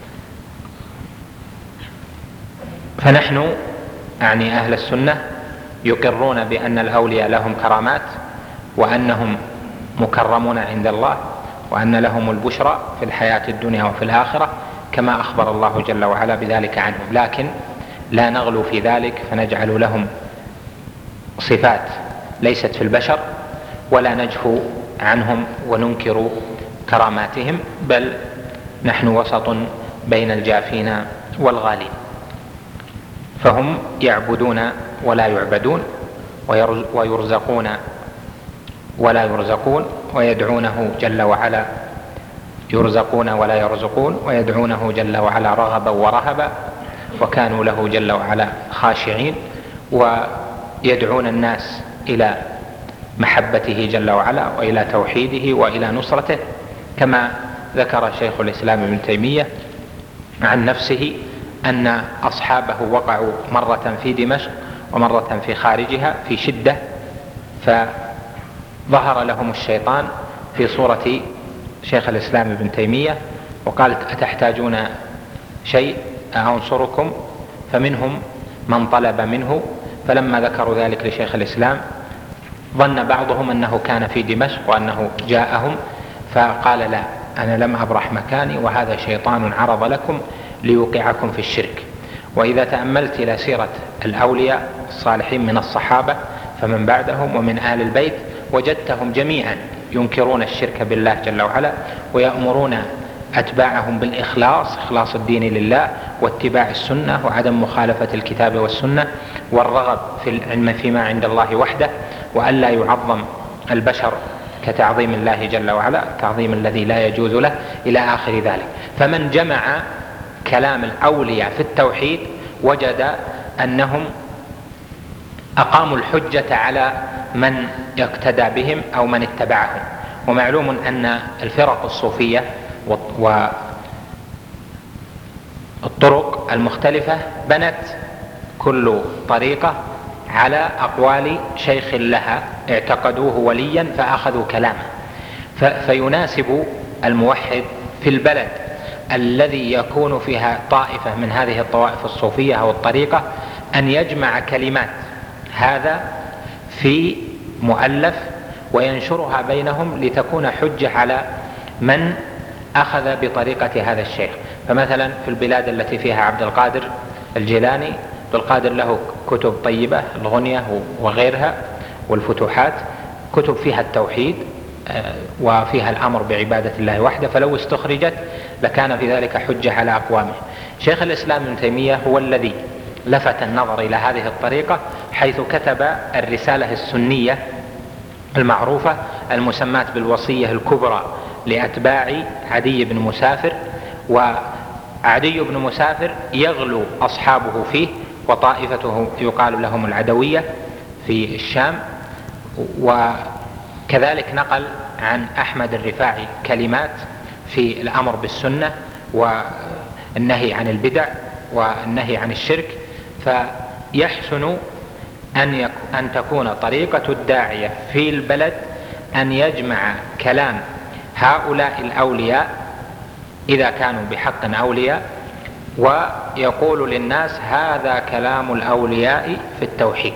فنحن يعني أهل السنة يقرون بأن الأولياء لهم كرامات، وأنهم مكرمون عند الله، وأن لهم البشرى في الحياة الدنيا وفي الآخرة كما أخبر الله جل وعلا بذلك عنهم، لكن لا نغلو في ذلك فنجعل لهم صفات ليست في البشر، ولا نجفو عنهم وننكر كراماتهم، بل نحن وسط بين الجافين والغالين. فهم يعبدون ولا يعبدون، ويرزقون ولا يرزقون، ويدعونه جل وعلا يرزقون ولا يرزقون، ويدعونه جل وعلا رغبا ورهبا، وكانوا له جل وعلا خاشعين، ويدعون الناس إلى محبته جل وعلا وإلى توحيده وإلى نصرته، كما ذكر شيخ الإسلام ابن تيمية عن نفسه أن أصحابه وقعوا مرة في دمشق ومرة في خارجها في شدة، فظهر لهم الشيطان في صورة شيخ الإسلام ابن تيمية وقال: أتحتاجون شيء أنصركم؟ فمنهم من طلب منه، فلما ذكروا ذلك لشيخ الإسلام ظن بعضهم أنه كان في دمشق وأنه جاءهم، فقال: لا، أنا لم أبرح مكاني، وهذا شيطان عرض لكم ليوقعكم في الشرك. وإذا تأملت إلى سيرة الأولياء الصالحين من الصحابة فمن بعدهم ومن آل البيت وجدتهم جميعا ينكرون الشرك بالله جل وعلا، ويأمرون أتباعهم بالإخلاص، إخلاص الدين لله، واتباع السنة وعدم مخالفة الكتاب والسنة، والرغب في العلم فيما عند الله وحده، وألا يعظم البشر كتعظيم الله جل وعلا، تعظيم الذي لا يجوز له، إلى آخر ذلك. فمن جمع كلام الأولياء في التوحيد وجد أنهم أقاموا الحجة على من يقتدى بهم أو من اتبعهم. ومعلوم أن الفرق الصوفية والطرق المختلفة بنت كل طريقة على أقوال شيخ لها اعتقدوه وليا فأخذوا كلامه، فيناسب الموحد في البلد الذي يكون فيها طائفة من هذه الطوائف الصوفية أو الطريقة أن يجمع كلمات هذا في مؤلف وينشرها بينهم لتكون حجة على من أخذ بطريقة هذا الشيخ. فمثلا في البلاد التي فيها عبد القادر الجيلاني، عبد القادر له كتب طيبة، الغنية وغيرها والفتوحات، كتب فيها التوحيد وفيها الأمر بعبادة الله وحده، فلو استخرجت لكان في ذلك حجة على أقوامه. شيخ الإسلام ابن تيمية هو الذي لفت النظر إلى هذه الطريقة، حيث كتب الرسالة السنية المعروفة المسماة بالوصية الكبرى لأتباع عدي بن مسافر. وعدي بن مسافر يغلو أصحابه فيه، وطائفته يقال لهم العدوية في الشام. وكذلك نقل عن أحمد الرفاعي كلمات في الأمر بالسنة والنهي عن البدع والنهي عن الشرك. فيحسن أن, أن تكون طريقة الداعية في البلد أن يجمع كلام هؤلاء الأولياء إذا كانوا بحق أولياء، ويقول للناس هذا كلام الأولياء في التوحيد.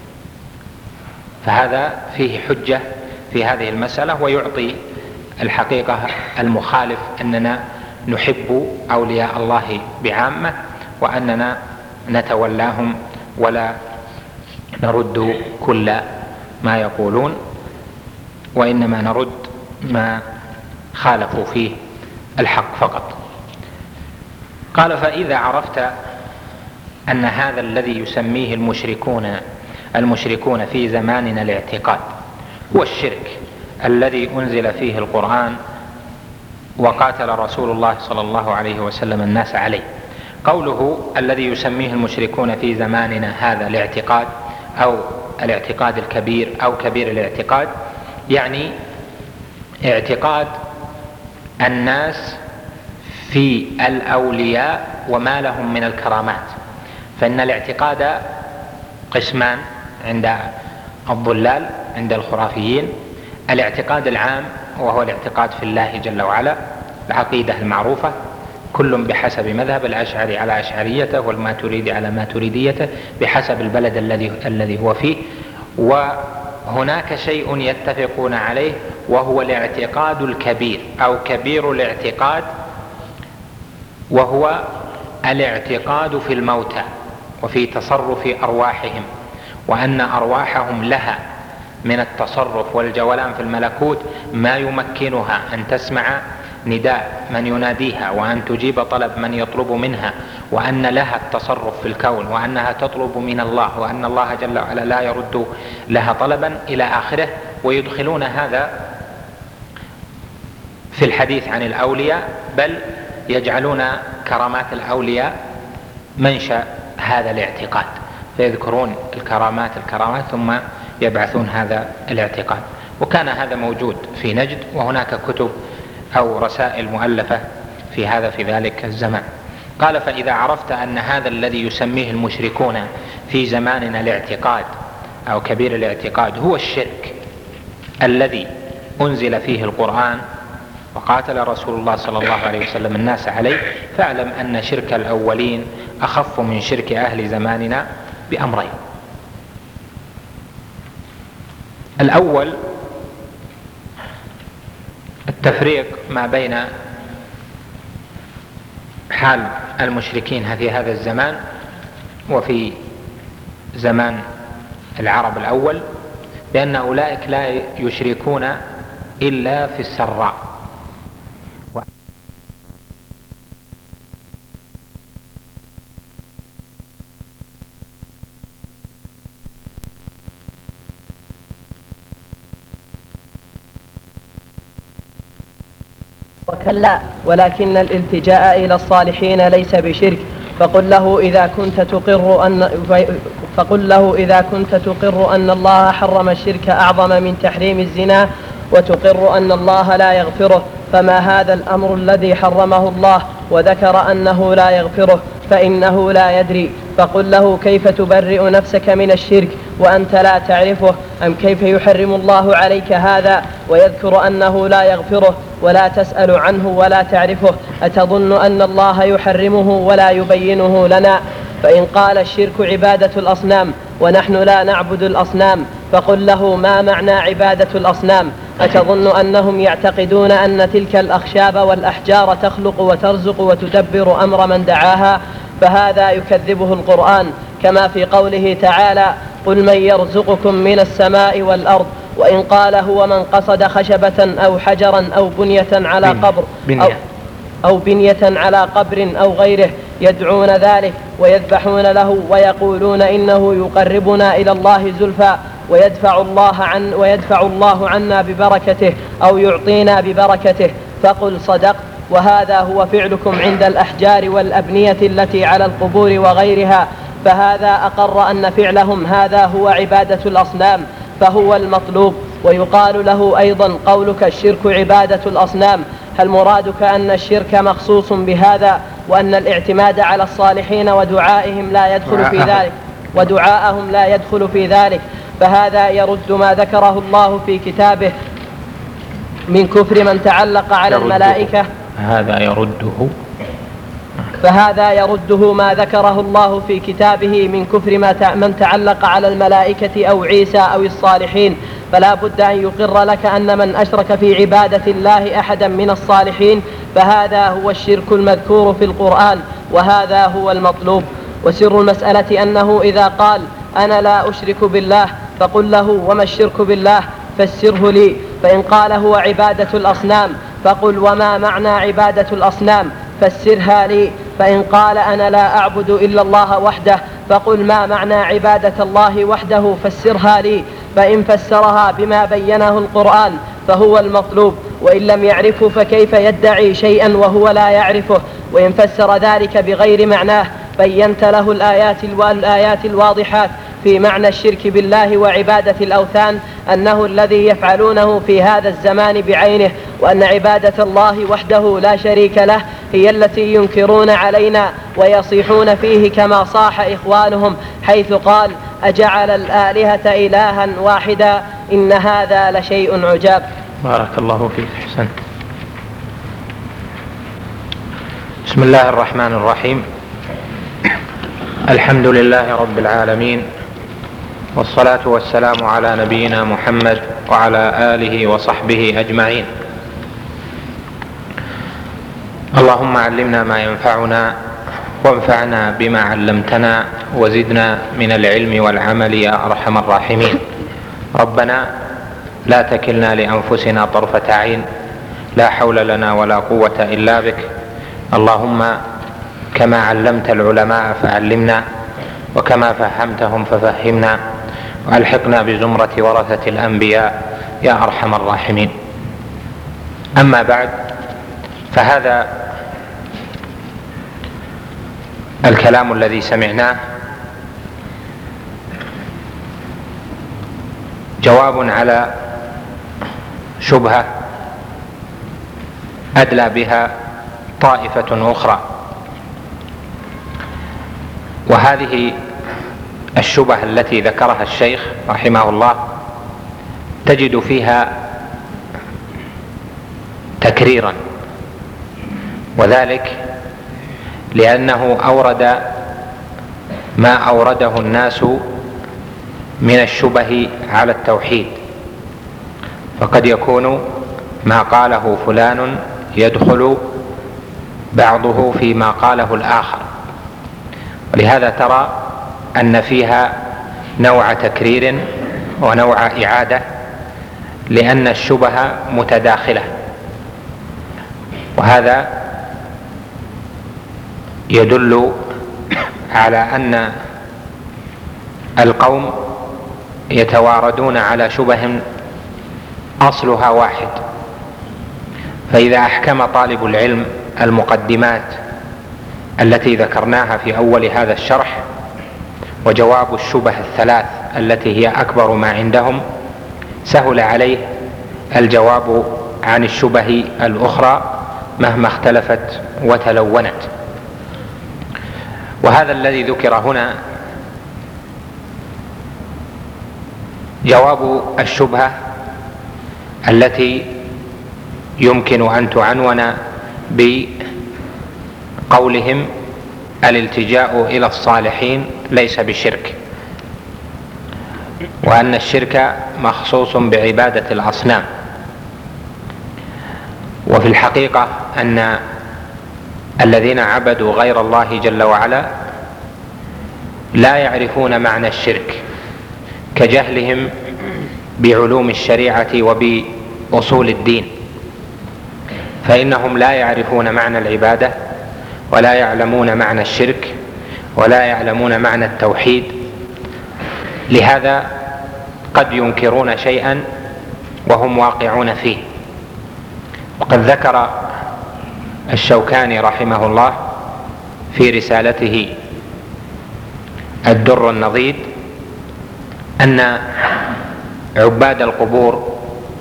فهذا فيه حجة في هذه المسألة، ويعطي الحقيقة المخالف أننا نحب أولياء الله بعامة، وأننا نتولاهم ولا نرد كل ما يقولون، وإنما نرد ما خالفوا فيه الحق فقط. قال: فإذا عرفت أن هذا الذي يسميه المشركون المشركون في زماننا الاعتقاد هو الشرك الذي أنزل فيه القرآن وقاتل رسول الله صلى الله عليه وسلم الناس عليه. قوله الذي يسميه المشركون في زماننا هذا الاعتقاد أو الاعتقاد الكبير أو كبير الاعتقاد، يعني اعتقاد الناس في الأولياء وما لهم من الكرامات. فإن الاعتقاد قسمان عند الضلال، عند الخرافيين: الاعتقاد العام وهو الاعتقاد في الله جل وعلا، العقيدة المعروفة، كل بحسب مذهب، الأشعري على أشعريته والماتريدي على ماتريديته بحسب البلد الذي الذي هو فيه. وهناك شيء يتفقون عليه وهو الاعتقاد الكبير أو كبير الاعتقاد، وهو الاعتقاد في الموتى وفي تصرف أرواحهم، وأن أرواحهم لها من التصرف والجولان في الملكوت ما يمكنها أن تسمع نداء من يناديها، وأن تجيب طلب من يطلب منها، وأن لها التصرف في الكون، وأنها تطلب من الله، وأن الله جل وعلا لا يرد لها طلبا إلى آخره. ويدخلون هذا في الحديث عن الأولياء، بل يجعلون كرامات الأولياء منشأ هذا الاعتقاد، فيذكرون الكرامات الكرامات ثم يبعثون هذا الاعتقاد. وكان هذا موجود في نجد، وهناك كتب أو رسائل مؤلفة في هذا في ذلك الزمان. قال: فإذا عرفت أن هذا الذي يسميه المشركون في زماننا الاعتقاد أو كبير الاعتقاد هو الشرك الذي أنزل فيه القرآن وقاتل رسول الله صلى الله عليه وسلم الناس عليه، فاعلم أن شرك الأولين أخف من شرك أهل زماننا بأمرين. الأول التفريق ما بين حال المشركين في هذا الزمان وفي زمان العرب الأول، بأن أولئك لا يشركون إلا في السراء. وكلا، ولكن الالتجاء إلى الصالحين ليس بشرك. فقل له إذا كنت تقر أن فقل له إذا كنت تقر أن الله حرم الشرك أعظم من تحريم الزنا، وتقر أن الله لا يغفره، فما هذا الأمر الذي حرمه الله وذكر أنه لا يغفره؟ فإنه لا يدري. فقل له كيف تبرئ نفسك من الشرك وأنت لا تعرفه؟ أم كيف يحرم الله عليك هذا ويذكر أنه لا يغفره ولا تسأل عنه ولا تعرفه؟ أتظن أن الله يحرمه ولا يبينه لنا؟ فإن قال الشرك عبادة الأصنام ونحن لا نعبد الأصنام، فقل له ما معنى عبادة الأصنام؟ أتظن أنهم يعتقدون أن تلك الأخشاب والأحجار تخلق وترزق وتدبر أمر من دعاها؟ فهذا يكذبه القرآن، كما في قوله تعالى: قل من يرزقكم من السماء والأرض. وإن قال هو من قصد خشبة أو حجرا أو بنية على قبر أو, أو بنية على قبر أو غيره يدعون ذلك ويذبحون له ويقولون إنه يقربنا إلى الله زلفى ويدفع الله عن ويدفع الله عنا ببركته أو يعطينا ببركته، فقل صدقت، وهذا هو فعلكم عند الأحجار والأبنية التي على القبور وغيرها. فهذا أقر أن فعلهم هذا هو عبادة الأصنام، فهو المطلوب. ويقال له أيضا قولك الشرك عبادة الأصنام، هل مرادك أن الشرك مخصوص بهذا، وأن الاعتماد على الصالحين ودعائهم لا يدخل في ذلك ودعاءهم لا يدخل في ذلك؟ فهذا يرد ما ذكره الله في كتابه من كفر من تعلق على الملائكة. هذا يرده فهذا يرده ما ذكره الله في كتابه من كفر من تعلق على الملائكة أو عيسى أو الصالحين. فلا بد أن يقر لك أن من أشرك في عبادة الله أحدا من الصالحين فهذا هو الشرك المذكور في القرآن، وهذا هو المطلوب. وسر المسألة أنه إذا قال أنا لا أشرك بالله، فقل له وما الشرك بالله؟ فسره لي. فإن قال هو عبادة الأصنام، فقل وما معنى عبادة الأصنام؟ فسرها لي. فإن قال أنا لا أعبد إلا الله وحده، فقل ما معنى عبادة الله وحده؟ فسرها لي. فإن فسرها بما بينه القرآن فهو المطلوب، وإن لم يعرفه فكيف يدعي شيئا وهو لا يعرفه؟ وإن فسر ذلك بغير معناه بينت له الآيات الآيات الواضحات في معنى الشرك بالله وعبادة الأوثان، أنه الذي يفعلونه في هذا الزمان بعينه، وأن عبادة الله وحده لا شريك له هي التي ينكرون علينا ويصيحون فيه كما صاح إخوانهم، حيث قال أجعل الآلهة إلها واحدا إن هذا لشيء عجاب. بارك الله فيك، أحسنت. بسم الله الرحمن الرحيم. الحمد لله رب العالمين، والصلاة والسلام على نبينا محمد وعلى آله وصحبه أجمعين. اللهم علمنا ما ينفعنا وانفعنا بما علمتنا وزدنا من العلم والعمل يا أرحم الراحمين. ربنا لا تكلنا لأنفسنا طرفة عين، لا حول لنا ولا قوة إلا بك. اللهم كما علمت العلماء فعلمنا، وكما فهمتهم ففهمنا، وألحقنا بزمرة ورثة الأنبياء يا أرحم الراحمين. أما بعد، فهذا الكلام الذي سمعناه جواب على شبهة أدلى بها طائفة أخرى، وهذه الشبهة التي ذكرها الشيخ رحمه الله تجد فيها تكريرا، وذلك لأنه أورد ما أورده الناس من الشبه على التوحيد، فقد يكون ما قاله فلان يدخل بعضه فيما قاله الآخر، ولهذا ترى أن فيها نوع تكرير ونوع إعادة، لأن الشبه متداخلة، وهذا يدل على أن القوم يتواردون على شبه أصلها واحد. فإذا أحكم طالب العلم المقدمات التي ذكرناها في أول هذا الشرح وجواب الشبه الثلاث التي هي أكبر ما عندهم، سهل عليه الجواب عن الشبه الأخرى مهما اختلفت وتلونت. وهذا الذي ذكر هنا جواب الشبهة التي يمكن أن تعنون بقولهم الالتجاء إلى الصالحين ليس بشرك، وأن الشرك مخصوص بعبادة الأصنام. وفي الحقيقة أن الذين عبدوا غير الله جل وعلا لا يعرفون معنى الشرك كجهلهم بعلوم الشريعة وبأصول الدين، فإنهم لا يعرفون معنى العبادة ولا يعلمون معنى الشرك ولا يعلمون معنى التوحيد، لهذا قد ينكرون شيئا وهم واقعون فيه. وقد ذكر الشوكاني رحمه الله في رسالته الدر النضيد أن عباد القبور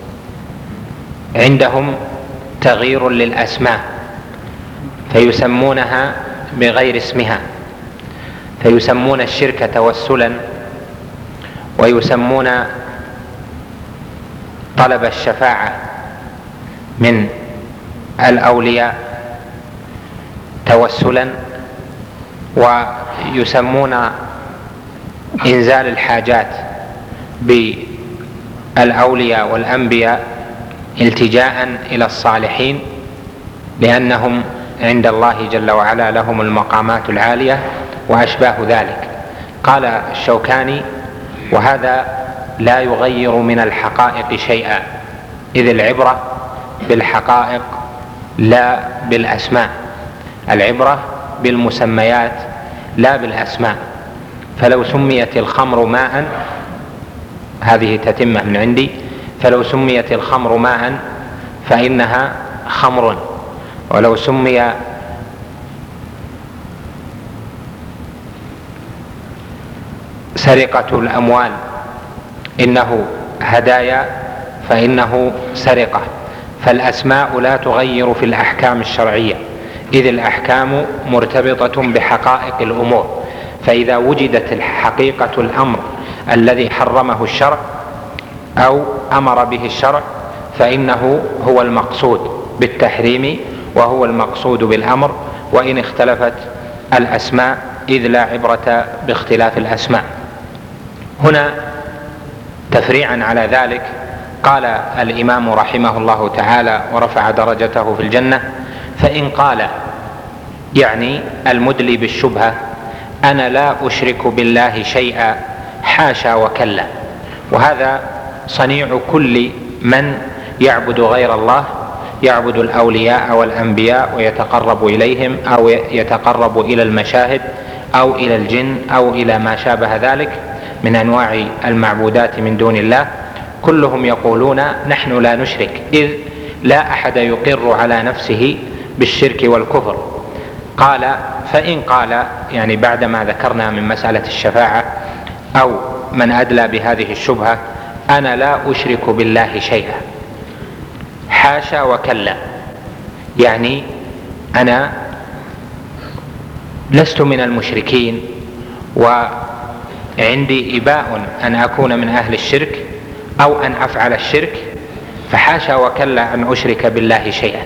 عندهم تغيير للأسماء، فيسمونها بغير اسمها، فيسمون الشرك توسلا، ويسمون طلب الشفاعة من الأولياء توسلا، ويسمون إنزال الحاجات بالأولياء والأنبياء التجاء إلى الصالحين، لأنهم عند الله جل وعلا لهم المقامات العالية وأشباه ذلك. قال الشوكاني: وهذا لا يغير من الحقائق شيئا، إذ العبرة بالحقائق لا بالأسماء، العبرة بالمسميات لا بالأسماء. فلو سميت الخمر ماء، هذه تتمة من عندي، فلو سميت الخمر ماء فإنها خمر، ولو سمي سرقة الأموال إنه هدايا فإنه سرقة. فالأسماء لا تغير في الأحكام الشرعية، إذ الأحكام مرتبطة بحقائق الأمور، فإذا وجدت الحقيقة الأمر الذي حرمه الشرع أو أمر به الشرع فإنه هو المقصود بالتحريم وهو المقصود بالأمر، وإن اختلفت الأسماء إذ لا عبرة باختلاف الأسماء. هنا تفريعا على ذلك قال الإمام رحمه الله تعالى ورفع درجته في الجنة: فإن قال، يعني المدلي بالشبهة، أنا لا أشرك بالله شيئا حاشا وكلا. وهذا صنيع كل من يعبد غير الله، يعبد الأولياء والأنبياء ويتقرب إليهم، أو يتقرب إلى المشاهد أو إلى الجن أو إلى ما شابه ذلك من أنواع المعبودات من دون الله. كلهم يقولون نحن لا نشرك، إذ لا أحد يقر على نفسه بالشرك والكفر. قال: فإن قال، يعني بعدما ذكرنا من مسألة الشفاعة أو من أدلى بهذه الشبهة، أنا لا أشرك بالله شيئا، حاشا وكلا، يعني أنا لست من المشركين وعندي إباء أن أكون من أهل الشرك أو أن أفعل الشرك، فحاشا وكلا أن أشرك بالله شيئا.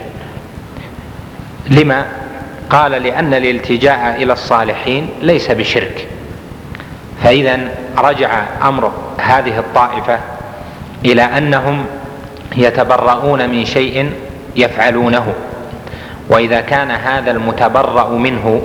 لما؟ قال لأن الالتجاء إلى الصالحين ليس بشرك. فإذا رجع أمر هذه الطائفة إلى أنهم يتبرؤون من شيء يفعلونه، وإذا كان هذا المتبرأ منه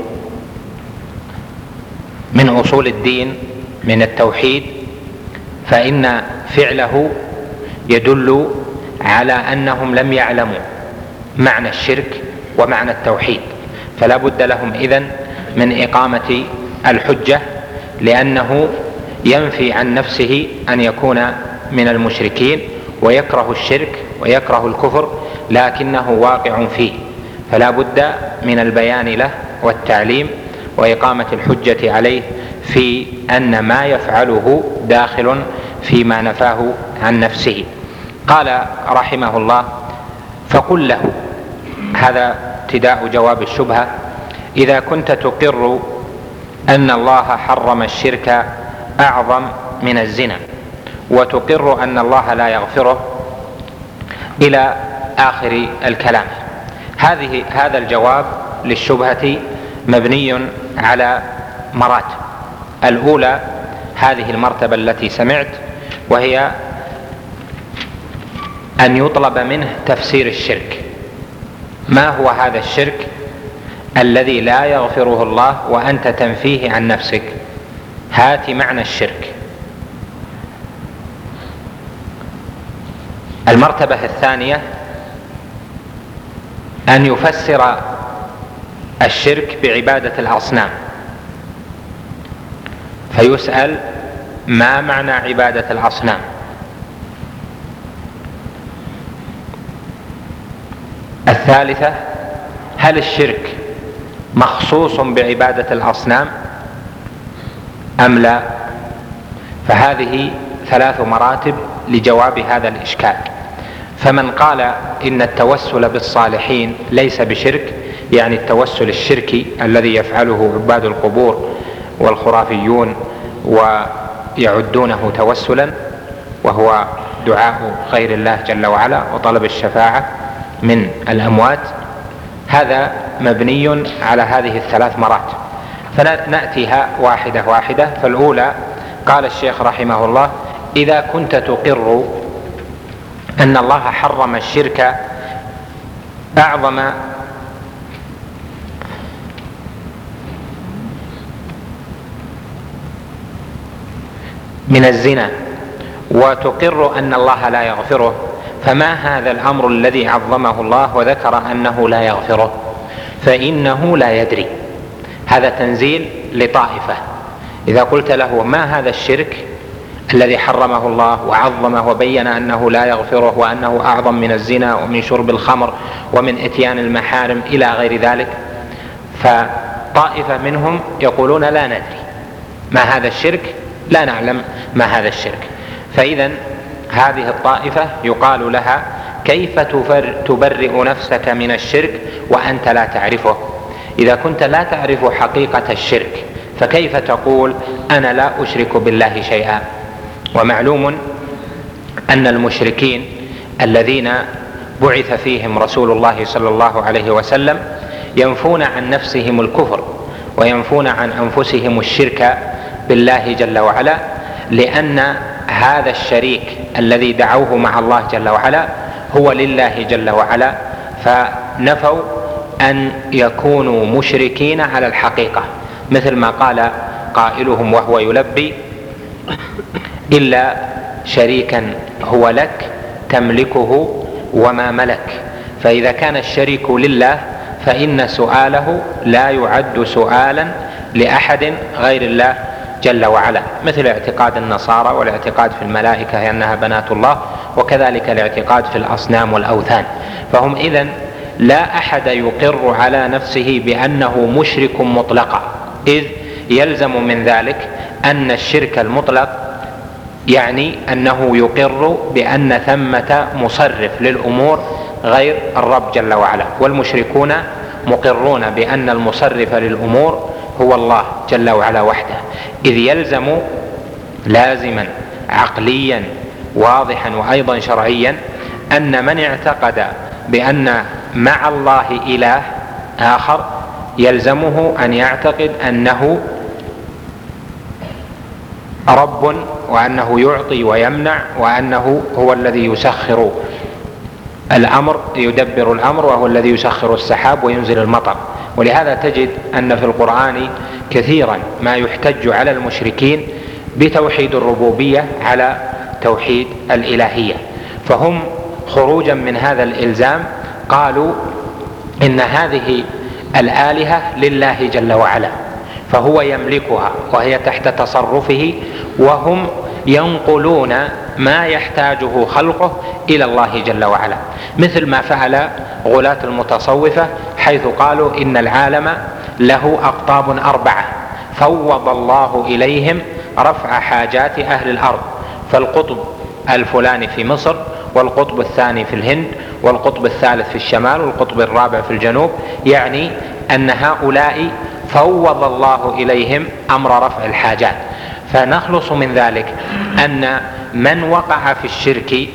من أصول الدين من التوحيد فإن فعله يدل على أنهم لم يعلموا معنى الشرك ومعنى التوحيد، فلا بد لهم إذن من إقامة الحجة، لأنه ينفي عن نفسه أن يكون من المشركين ويكره الشرك ويكره الكفر، لكنه واقع فيه، فلا بد من البيان له والتعليم وإقامة الحجة عليه في أن ما يفعله داخل فيما نفاه عن نفسه. قال رحمه الله: فقل له، هذا ابتداء جواب الشبهة، إذا كنت تقر أن الله حرم الشرك أعظم من الزنا وتقر أن الله لا يغفره إلى آخر الكلام، هذه هذا الجواب للشبهة مبني على مراتب. الأولى هذه المرتبة التي سمعت، وهي أن يطلب منه تفسير الشرك. ما هو هذا الشرك الذي لا يغفره الله وأنت تنفيه عن نفسك؟ هات معنى الشرك. المرتبة الثانية أن يفسر الشرك بعبادة الأصنام، فيسأل: ما معنى عبادة الأصنام؟ الثالثة: هل الشرك مخصوص بعبادة الأصنام أم لا؟ فهذه ثلاث مراتب لجواب هذا الإشكال. فمن قال إن التوسل بالصالحين ليس بشرك، يعني التوسل الشركي الذي يفعله عباد القبور والخرافيون ويعدونه توسلا، وهو دعاء غير الله جل وعلا وطلب الشفاعة من الأموات، هذا مبني على هذه الثلاث مراتب، فنأتيها واحدة واحدة. فالأولى قال الشيخ رحمه الله: إذا كنت تقر أن الله حرم الشرك أعظم من الزنا وتقر أن الله لا يغفره، فما هذا الأمر الذي عظمه الله وذكر أنه لا يغفره؟ فإنه لا يدري. هذا تنزيل لطائفة. إذا قلت له: ما هذا الشرك الذي حرمه الله وعظمه وبين أنه لا يغفره وأنه أعظم من الزنا ومن شرب الخمر ومن إتيان المحارم إلى غير ذلك، فطائفة منهم يقولون: لا ندري ما هذا الشرك، لا نعلم ما هذا الشرك. فإذا هذه الطائفة يقال لها: كيف تبرئ نفسك من الشرك وأنت لا تعرفه؟ إذا كنت لا تعرف حقيقة الشرك فكيف تقول أنا لا أشرك بالله شيئا؟ ومعلوم أن المشركين الذين بعث فيهم رسول الله صلى الله عليه وسلم ينفون عن نفسهم الكفر وينفون عن أنفسهم الشرك بالله جل وعلا، لأن هذا الشريك الذي دعوه مع الله جل وعلا هو لله جل وعلا، فنفوا أن يكونوا مشركين على الحقيقة، مثل ما قال قائلهم وهو يلبي: إلا شريكا هو لك تملكه وما ملك. فإذا كان الشريك لله فإن سؤاله لا يعد سؤالا لأحد غير الله جل وعلا، مثل اعتقاد النصارى والاعتقاد في الملائكة أنها بنات الله، وكذلك الاعتقاد في الأصنام والأوثان. فهم إذن لا أحد يقر على نفسه بأنه مشرك مطلقا، إذ يلزم من ذلك أن الشرك المطلق يعني أنه يقر بأن ثمة مصرف للأمور غير الرب جل وعلا، والمشركون مقرون بأن المصرف للأمور هو الله جل وعلا وحده، إذ يلزم لازما عقليا واضحا وأيضا شرعيا أن من اعتقد بأن مع الله إله آخر يلزمه أن يعتقد أنه رب، وأنه يعطي ويمنع، وأنه هو الذي يسخر الأمر، يدبر الأمر، وهو الذي يسخر السحاب وينزل المطر. ولهذا تجد أن في القرآن كثيرا ما يحتج على المشركين بتوحيد الربوبية على توحيد الإلهية، فهم خروجا من هذا الإلزام قالوا إن هذه الآلهة لله جل وعلا، فهو يملكها وهي تحت تصرفه، وهم ينقلون ما يحتاجه خلقه إلى الله جل وعلا، مثل ما فعل غلاة المتصوفة حيث قالوا إن العالم له أقطاب أربعة فوض الله إليهم رفع حاجات أهل الأرض، فالقطب الفلاني في مصر، والقطب الثاني في الهند، والقطب الثالث في الشمال، والقطب الرابع في الجنوب، يعني أن هؤلاء فوض الله إليهم أمر رفع الحاجات. فنخلص من ذلك أن من وقع في الشرك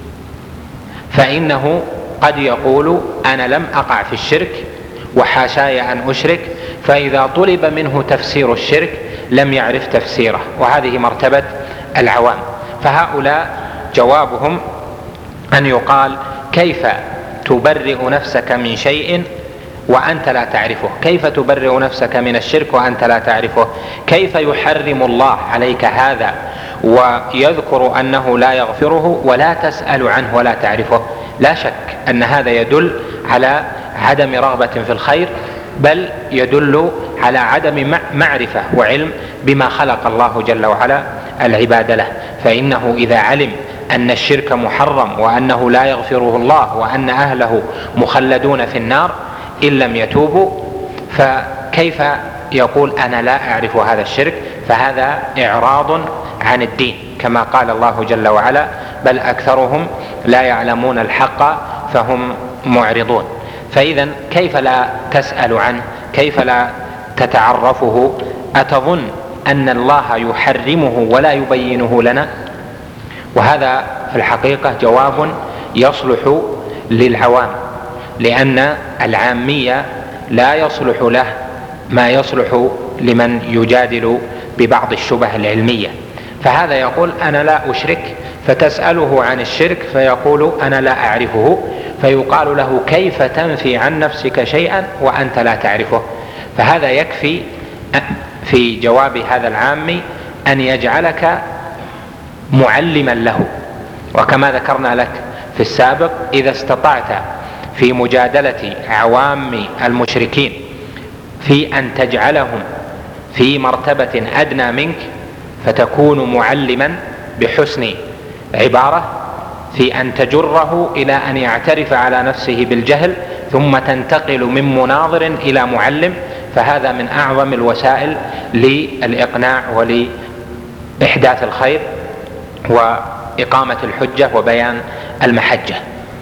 فإنه قد يقول أنا لم أقع في الشرك وحاشاي أن أشرك، فإذا طلب منه تفسير الشرك لم يعرف تفسيره، وهذه مرتبة العوام. فهؤلاء جوابهم أن يقال كيف تبرئ نفسك من شيء وأنت لا تعرفه؟ كيف تبرئ نفسك من الشرك وأنت لا تعرفه؟ كيف يحرم الله عليك هذا ويذكر أنه لا يغفره ولا تسأل عنه ولا تعرفه؟ لا شك أن هذا يدل على عدم رغبة في الخير، بل يدل على عدم معرفة وعلم بما خلق الله جل وعلا العباد له. فإنه إذا علم أن الشرك محرم وأنه لا يغفره الله وأن أهله مخلدون في النار إن لم يتوبوا، فكيف يقول أنا لا أعرف هذا الشرك؟ فهذا إعراض عن الدين، كما قال الله جل وعلا بل أكثرهم لا يعلمون الحق فهم معرضون. فإذا كيف لا تسأل عنه؟ كيف لا تتعرفه؟ أتظن أن الله يحرمه ولا يبينه لنا؟ وهذا في الحقيقة جواب يصلح للعوام، لأن العامية لا يصلح له ما يصلح لمن يجادل ببعض الشبه العلمية. فهذا يقول أنا لا أشرك، فتسأله عن الشرك فيقول أنا لا أعرفه، فيقال له كيف تنفي عن نفسك شيئا وأنت لا تعرفه؟ فهذا يكفي في جواب هذا العامي أن يجعلك معلما له. وكما ذكرنا لك في السابق، إذا استطعت في مجادلة عوام المشركين في أن تجعلهم في مرتبة أدنى منك فتكون معلما بحسن عبارة، في أن تجره إلى أن يعترف على نفسه بالجهل ثم تنتقل من مناظر إلى معلم، فهذا من أعظم الوسائل للإقناع ولإحداث الخير وإقامة الحجة وبيان المحجة.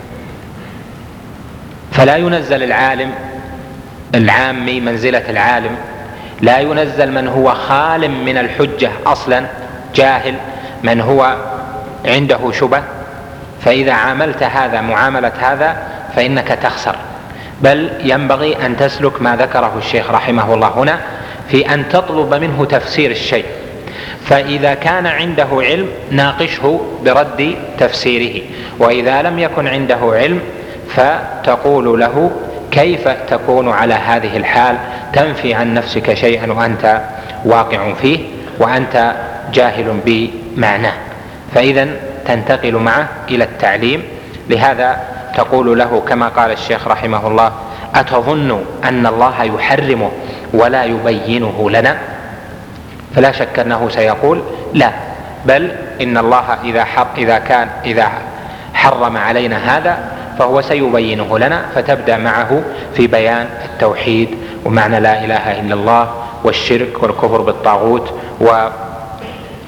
فلا ينزل العالم العامي منزلة العالم، لا ينزل من هو خال من الحجة أصلا جاهل، من هو عنده شبه، فإذا عاملت هذا معاملة هذا فإنك تخسر. بل ينبغي أن تسلك ما ذكره الشيخ رحمه الله هنا في أن تطلب منه تفسير الشيء، فإذا كان عنده علم ناقشه برد تفسيره، وإذا لم يكن عنده علم فتقول له كيف تكون على هذه الحال تنفي عن نفسك شيئا وأنت واقع فيه وأنت جاهل بمعناه؟ فإذا تنتقل معه إلى التعليم. لهذا تقول له كما قال الشيخ رحمه الله أتظن أن الله يحرمه ولا يبينه لنا؟ فلا شك أنه سيقول لا، بل إن الله إذا, حر إذا كان إذا حرم علينا هذا فهو سيبينه لنا. فتبدأ معه في بيان التوحيد ومعنى لا إله إلا الله والشرك والكفر بالطاغوت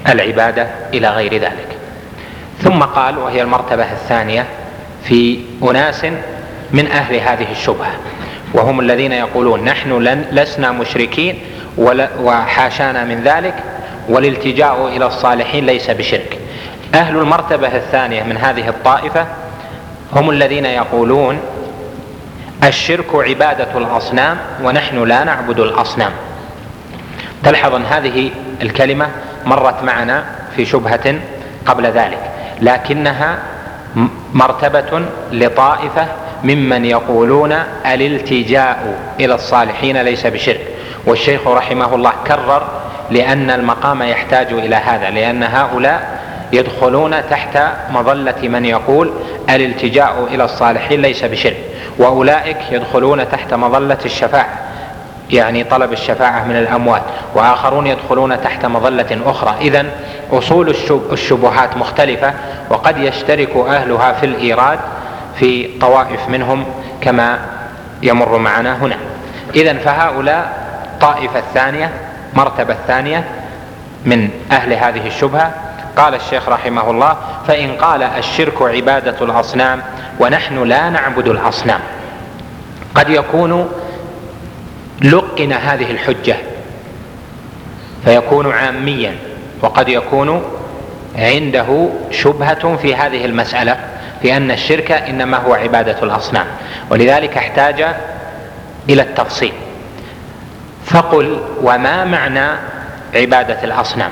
العبادة إلى غير ذلك. ثم قال وهي المرتبة الثانية في أناس من أهل هذه الشبهة، وهم الذين يقولون نحن لن لسنا مشركين وحاشانا من ذلك، والالتجاء إلى الصالحين ليس بشرك. أهل المرتبة الثانية من هذه الطائفة هم الذين يقولون الشرك عبادة الأصنام ونحن لا نعبد الأصنام. تلحظ أن هذه الكلمة مرت معنا في شبهة قبل ذلك، لكنها مرتبة لطائفة ممن يقولون الالتجاء إلى الصالحين ليس بشرك. والشيخ رحمه الله كرر لأن المقام يحتاج إلى هذا، لأن هؤلاء يدخلون تحت مظلة من يقول الالتجاء إلى الصالحين ليس بشرك، وأولئك يدخلون تحت مظلة الشفاعة، يعني طلب الشفاعة من الأموات، وآخرون يدخلون تحت مظلة أخرى. إذن أصول الشبهات مختلفة، وقد يشترك أهلها في الإيراد في طوائف منهم كما يمر معنا هنا. إذن فهؤلاء طائفة الثانية، مرتبة الثانية من أهل هذه الشبهة. قال الشيخ رحمه الله فإن قال الشرك عبادة الأصنام ونحن لا نعبد الأصنام، قد يكون لقن هذه الحجة فيكون عاميا، وقد يكون عنده شبهة في هذه المسألة في أن الشرك إنما هو عبادة الأصنام، ولذلك احتاج إلى التفصيل. فقل وما معنى عبادة الأصنام؟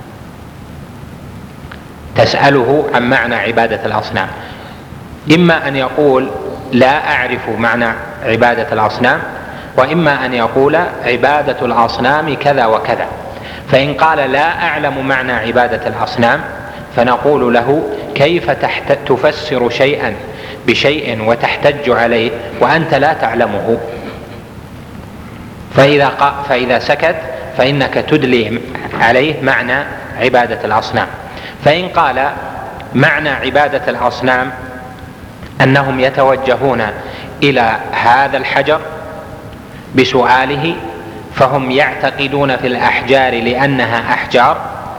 تسأله عن معنى عبادة الأصنام، إما أن يقول لا أعرف معنى عبادة الأصنام، وإما أن يقول عبادة الأصنام كذا وكذا. فإن قال لا أعلم معنى عبادة الأصنام فنقول له كيف تفسر شيئا بشيء وتحتج عليه وأنت لا تعلمه؟ فإذا, فإذا سكت فإنك تدلي عليه معنى عبادة الأصنام. فإن قال معنى عبادة الأصنام أنهم يتوجهون إلى هذا الحجر بسؤاله، فهم يعتقدون في الأحجار لأنها أحجار،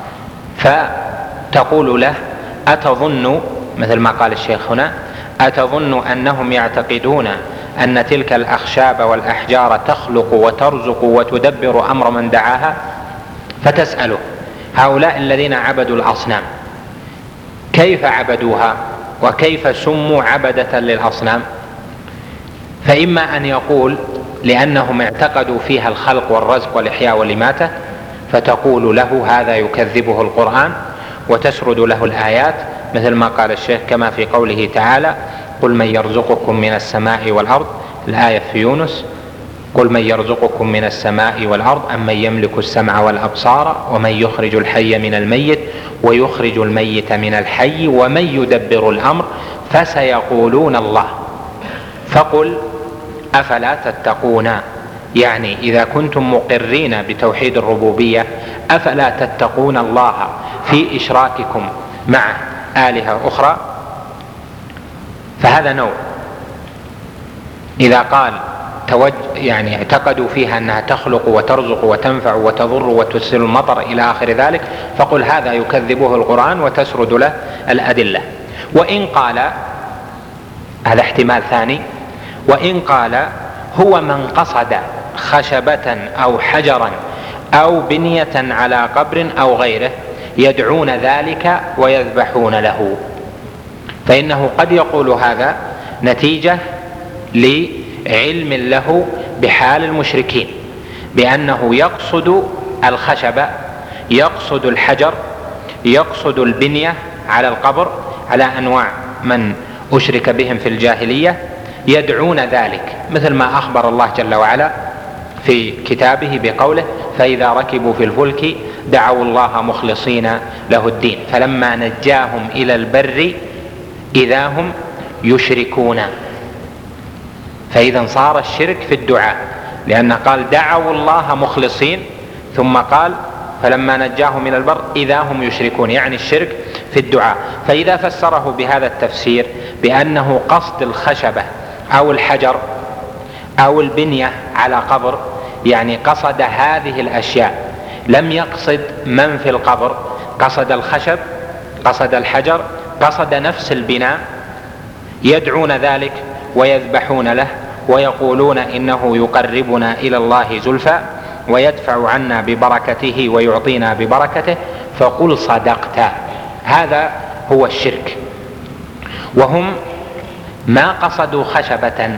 فتقول له أتظن، مثل ما قال الشيخ هنا، أتظن أنهم يعتقدون أن تلك الأخشاب والأحجار تخلق وترزق وتدبر أمر من دعاها؟ فتسأله هؤلاء الذين عبدوا الأصنام كيف عبدوها وكيف سموا عبدة للأصنام؟ فإما أن يقول لأنهم اعتقدوا فيها الخلق والرزق والإحياء والإماتة، فتقول له هذا يكذبه القرآن وتسرد له الآيات، مثل ما قال الشيخ كما في قوله تعالى قل من يرزقكم من السماء والأرض، الآية في يونس، قل من يرزقكم من السماء والأرض أم من يملك السمع والأبصار ومن يخرج الحي من الميت ويخرج الميت من الحي ومن يدبر الأمر فسيقولون الله. فقل أفلا تتقون، يعني إذا كنتم مقرين بتوحيد الربوبية أفلا تتقون الله في إشراككم مع آلهة أخرى؟ فهذا نوع. إذا قال توج يعني اعتقدوا فيها أنها تخلق وترزق وتنفع وتضر وترسل المطر إلى آخر ذلك، فقل هذا يكذبه القرآن وتسرد له الأدلة. وإن قال، هذا احتمال ثاني، وإن قال هو من قصد خشبة أو حجرا أو بنية على قبر أو غيره يدعون ذلك ويذبحون له، فإنه قد يقول هذا نتيجة لعلم له بحال المشركين، بأنه يقصد الخشبة، يقصد الحجر، يقصد البنية على القبر، على أنواع من أشرك بهم في الجاهلية، يدعون ذلك، مثل ما أخبر الله جل وعلا في كتابه بقوله فإذا ركبوا في الفلك دعوا الله مخلصين له الدين فلما نجاهم إلى البر إذا هم يشركون. فإذا صار الشرك في الدعاء، لأن قال دعوا الله مخلصين ثم قال فلما نجاهم إلى البر إذا هم يشركون، يعني الشرك في الدعاء. فإذا فسره بهذا التفسير بأنه قصد الخشبة أو الحجر أو البنية على قبر، يعني قصد هذه الأشياء، لم يقصد من في القبر، قصد الخشب، قصد الحجر، قصد نفس البناء، يدعون ذلك ويذبحون له ويقولون إنه يقربنا إلى الله زلفى ويدفع عنا ببركته ويعطينا ببركته، فقل صدقت. هذا هو الشرك. وهم ما قصدوا خشبة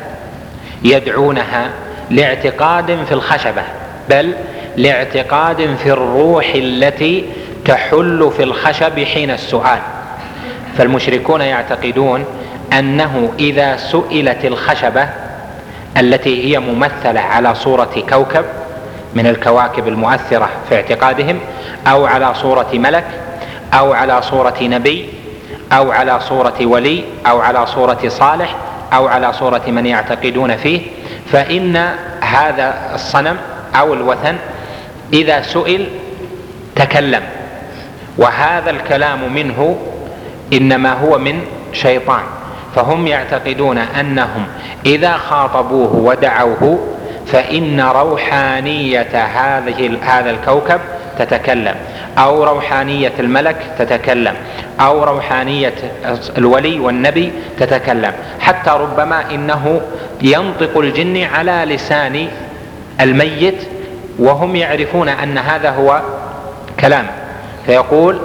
يدعونها لاعتقاد في الخشبة، بل لاعتقاد في الروح التي تحل في الخشب حين السؤال. فالمشركون يعتقدون أنه إذا سئلت الخشبة التي هي ممثلة على صورة كوكب من الكواكب المؤثرة في اعتقادهم، أو على صورة ملك، أو على صورة نبي، أو على صورة ولي، أو على صورة صالح، أو على صورة من يعتقدون فيه، فإن هذا الصنم أو الوثن إذا سئل تكلم، وهذا الكلام منه إنما هو من شيطان. فهم يعتقدون أنهم إذا خاطبوه ودعوه فإن روحانية هذه هذا الكوكب تتكلم، أو روحانية الملك تتكلم، أو روحانية الولي والنبي تتكلم، حتى ربما إنه ينطق الجن على لسان الميت وهم يعرفون أن هذا هو كلام، فيقول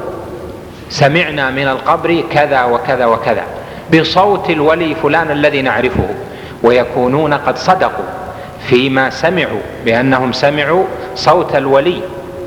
سمعنا من القبر كذا وكذا وكذا بصوت الولي فلان الذي نعرفه، ويكونون قد صدقوا فيما سمعوا بأنهم سمعوا صوت الولي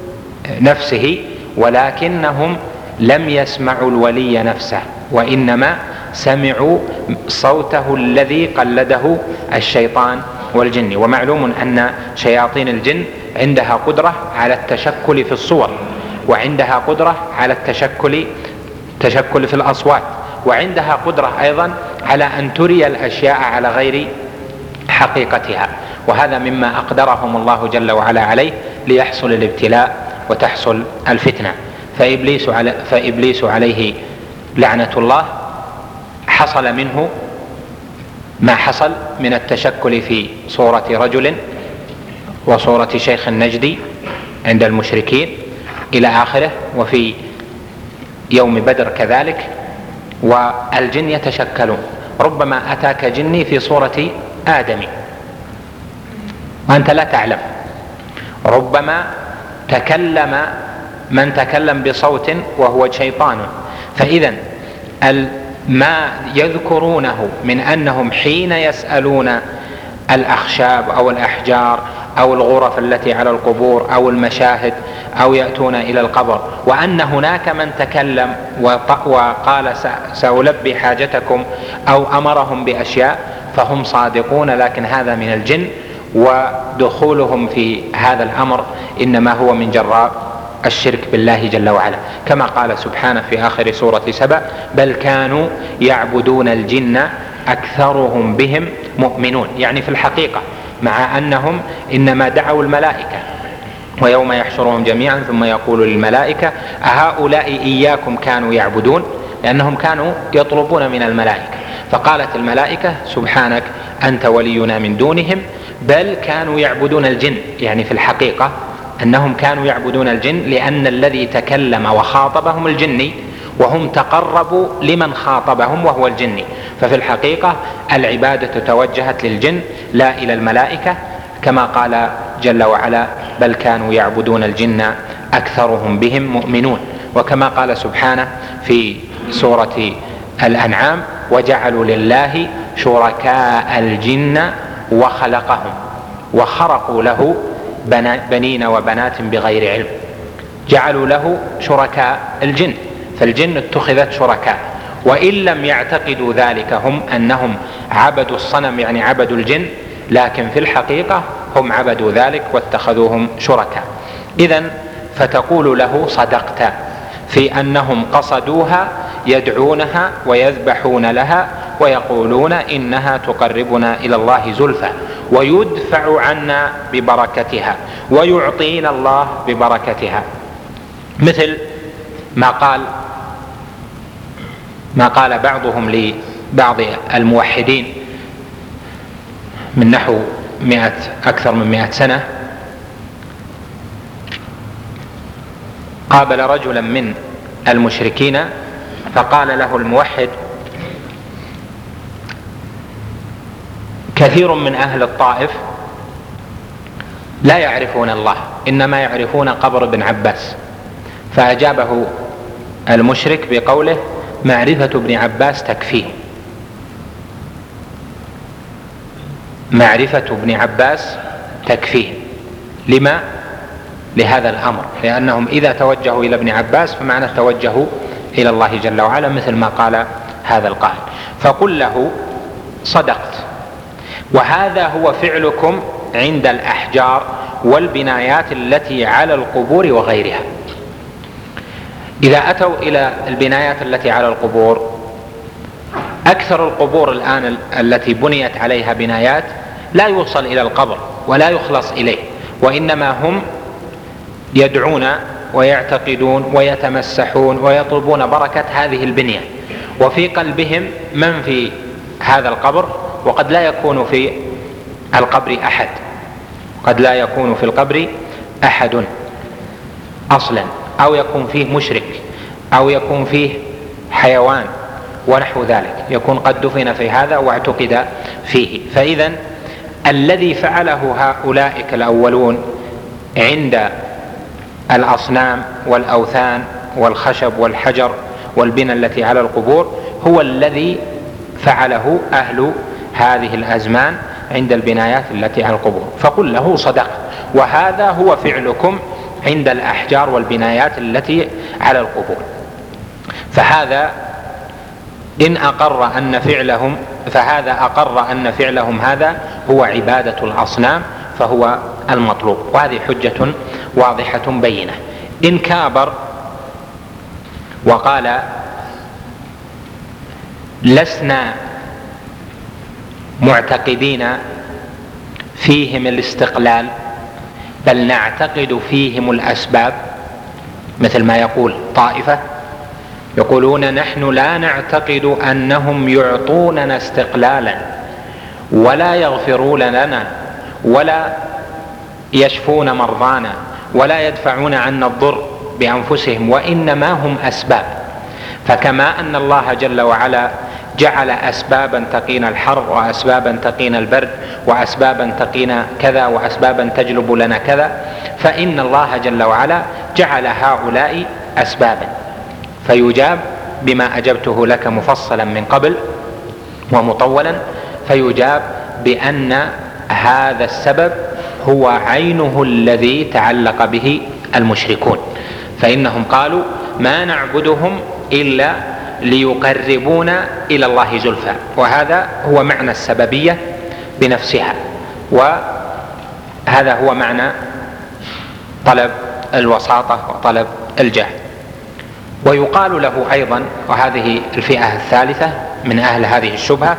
نفسه، ولكنهم لم يسمعوا الولي نفسه، وإنما سمعوا صوته الذي قلده الشيطان والجن. ومعلوم أن شياطين الجن عندها قدرة على التشكل في الصور، وعندها قدرة على التشكل تشكل في الأصوات، وعندها قدرة أيضا على أن تري الأشياء على غير حقيقتها، وهذا مما أقدرهم الله جل وعلا عليه ليحصل الابتلاء وتحصل الفتنة. فإبليس, على فإبليس عليه لعنة الله حصل منه ما حصل من التشكل في صورة رجل وصورة شيخ النجدي عند المشركين إلى آخره، وفي يوم بدر كذلك. والجن يتشكلون، ربما أتاك جني في صورة آدم وأنت لا تعلم، ربما تكلم من تكلم بصوت وهو شيطان. فإذا ما يذكرونه من أنهم حين يسألون الأخشاب أو الأحجار أو الغرف التي على القبور أو المشاهد أو يأتون إلى القبر وأن هناك من تكلم وقال سألبي حاجتكم أو أمرهم بأشياء، فهم صادقون، لكن هذا من الجن، ودخولهم في هذا الأمر إنما هو من جراء الشرك بالله جل وعلا، كما قال سبحانه في آخر سورة سبأ: بل كانوا يعبدون الجن أكثرهم بهم مؤمنون. يعني في الحقيقة مع أنهم إنما دعوا الملائكة، ويوم يحشرهم جميعا ثم يقول للملائكة أهؤلاء إياكم كانوا يعبدون، لأنهم كانوا يطلبون من الملائكة، فقالت الملائكة سبحانك أنت ولينا من دونهم، بل كانوا يعبدون الجن. يعني في الحقيقة أنهم كانوا يعبدون الجن لأن الذي تكلم وخاطبهم الجني، وهم تقربوا لمن خاطبهم وهو الجني، ففي الحقيقة العبادة توجهت للجن لا إلى الملائكة، كما قال جل وعلا: بل كانوا يعبدون الجن أكثرهم بهم مؤمنون. وكما قال سبحانه في سورة الأنعام: وجعلوا لله شركاء الجن وخلقهم وخرقوا له بنين وبنات بغير علم. جعلوا له شركاء الجن، فالجن اتخذت شركاء، وإن لم يعتقدوا ذلك هم أنهم عبدوا الصنم يعني عبدوا الجن، لكن في الحقيقة هم عبدوا ذلك واتخذوهم شركاء. إذن فتقول له صدقت في أنهم قصدوها يدعونها ويذبحون لها ويقولون إنها تقربنا إلى الله زلفى ويدفع عنا ببركتها ويعطينا الله ببركتها، مثل ما قال ما قال بعضهم لبعض الموحدين من نحو مئة أكثر من مئة سنة، قابل رجلا من المشركين، فقال له الموحد: كثير من أهل الطائف لا يعرفون الله، إنما يعرفون قبر ابن عباس. فأجابه المشرك بقوله: معرفة ابن عباس تكفيه. معرفة ابن عباس تكفيه. لما؟ لهذا الأمر، لأنهم إذا توجهوا إلى ابن عباس فمعنى توجهوا إلى الله جل وعلا، مثل ما قال هذا القائل. فقل له: صدقت، وهذا هو فعلكم عند الأحجار والبنايات التي على القبور وغيرها. إذا أتوا إلى البنايات التي على القبور، أكثر القبور الآن التي بنيت عليها بنايات لا يوصل إلى القبر ولا يخلص إليه، وإنما هم يدعون ويعتقدون ويتمسحون ويطلبون بركة هذه البنية، وفي قلبهم من في هذا القبر، وقد لا يكون في القبر أحد قد لا يكون في القبر أحد أصلا، أو يكون فيه مشرك، أو يكون فيه حيوان ونحو ذلك، يكون قد دفن في هذا واعتقد فيه. فإذا الذي فعله هؤلاء الأولون عند الأصنام والأوثان والخشب والحجر والبنى التي على القبور هو الذي فعله أهل هذه الأزمان عند البنايات التي على القبور. فقل له: صدق، وهذا هو فعلكم عند الأحجار والبنايات التي على القبور. فهذا إن أقر أن فعلهم فهذا أقر أن فعلهم هذا هو عبادة الأصنام، فهو المطلوب، وهذه حجة واضحة بينة. إن كابر وقال: لسنا معتقدين فيهم الاستقلال بل نعتقد فيهم الأسباب، مثل ما يقول طائفة يقولون: نحن لا نعتقد أنهم يعطوننا استقلالا ولا يغفرون لنا ولا يشفون مرضانا ولا يدفعون عنا الضر بأنفسهم، وإنما هم أسباب. فكما أن الله جل وعلا جعل أسبابا تقينا الحر، وأسبابا تقينا البرد، وأسبابا تقينا كذا، وأسبابا تجلب لنا كذا، فإن الله جل وعلا جعل هؤلاء أسبابا. فيجاب بما أجبته لك مفصلا من قبل ومطولا، فيجاب بأن هذا السبب هو عينه الذي تعلق به المشركون، فإنهم قالوا: ما نعبدهم إلا ليقربونا إلى الله زلفى. وهذا هو معنى السببية بنفسها، وهذا هو معنى طلب الوساطة وطلب الجاه. ويقال له أيضا، وهذه الفئة الثالثة من أهل هذه الشبهة: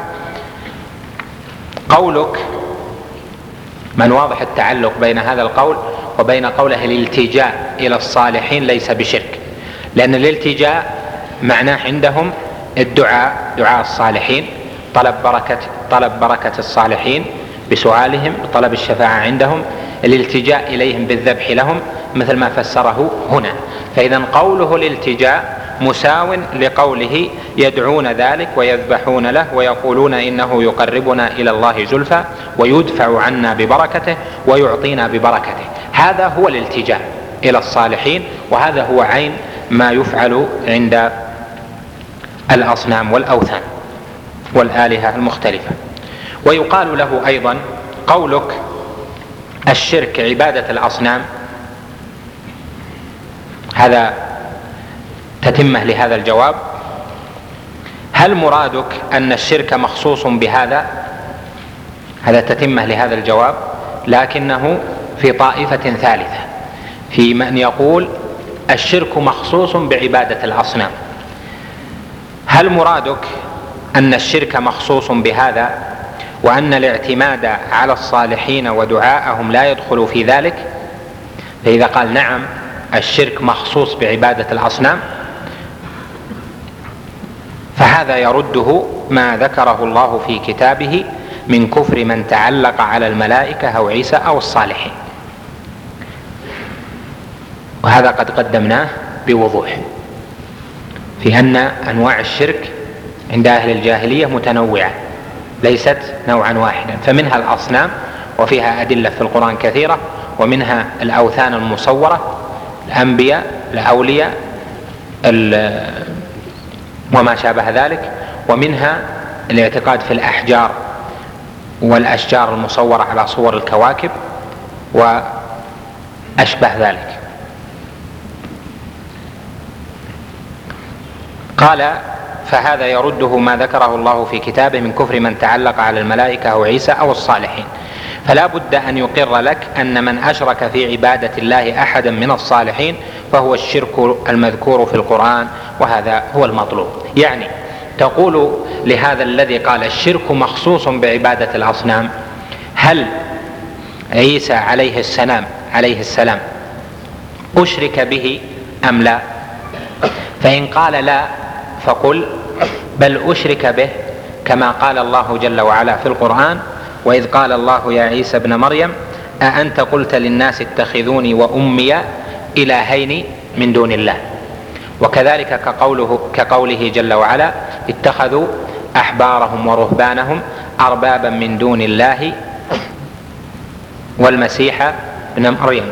قولك، من واضح التعلق بين هذا القول وبين قوله الالتجاء إلى الصالحين ليس بشرك، لأن الالتجاء معناه عندهم الدعاء، دعاء الصالحين، طلب بركة, طلب بركة الصالحين بسؤالهم، طلب الشفاعة عندهم، الالتجاء إليهم بالذبح لهم، مثل ما فسره هنا. فإذا قوله الالتجاء مساو لقوله يدعون ذلك ويذبحون له ويقولون إنه يقربنا إلى الله زلفى ويدفع عنا ببركته ويعطينا ببركته. هذا هو الالتجاء إلى الصالحين، وهذا هو عين ما يفعل عند الأصنام والأوثان والآلهة المختلفة. ويقال له أيضا: قولك الشرك عبادة الأصنام، هذا تتمة لهذا الجواب. هل مرادك أن الشرك مخصوص بهذا؟ هذا تتمة لهذا الجواب، لكنه في طائفة ثالثة، في من يقول الشرك مخصوص بعبادة الأصنام. هل مرادك أن الشرك مخصوص بهذا وأن الاعتماد على الصالحين ودعاءهم لا يدخل في ذلك؟ فإذا قال نعم الشرك مخصوص بعبادة الأصنام، فهذا يرده ما ذكره الله في كتابه من كفر من تعلق على الملائكة أو عيسى أو الصالحين، وهذا قد قدمناه بوضوح. في أن أنواع الشرك عند أهل الجاهلية متنوعة ليست نوعا واحدا، فمنها الأصنام وفيها أدلة في القرآن كثيرة، ومنها الأوثان المصورة، الأنبياء، الأولياء، وما شابه ذلك، ومنها الاعتقاد في الأحجار والأشجار المصورة على صور الكواكب وأشبه ذلك. قال: فهذا يرده ما ذكره الله في كتابه من كفر من تعلق على الملائكة أو عيسى أو الصالحين، فلا بد أن يقر لك أن من أشرك في عبادة الله أحدا من الصالحين فهو الشرك المذكور في القرآن، وهذا هو المطلوب. يعني تقول لهذا الذي قال الشرك مخصوص بعبادة الأصنام: هل عيسى عليه السلام عليه السلام أشرك به أم لا؟ فإن قال لا فقل بل أشرك به، كما قال الله جل وعلا في القرآن: وإذ قال الله يا عيسى ابن مريم أأنت قلت للناس اتخذوني وأمي إلهين من دون الله. وكذلك كقوله, كقوله جل وعلا: اتخذوا أحبارهم ورهبانهم أربابا من دون الله والمسيح ابن مريم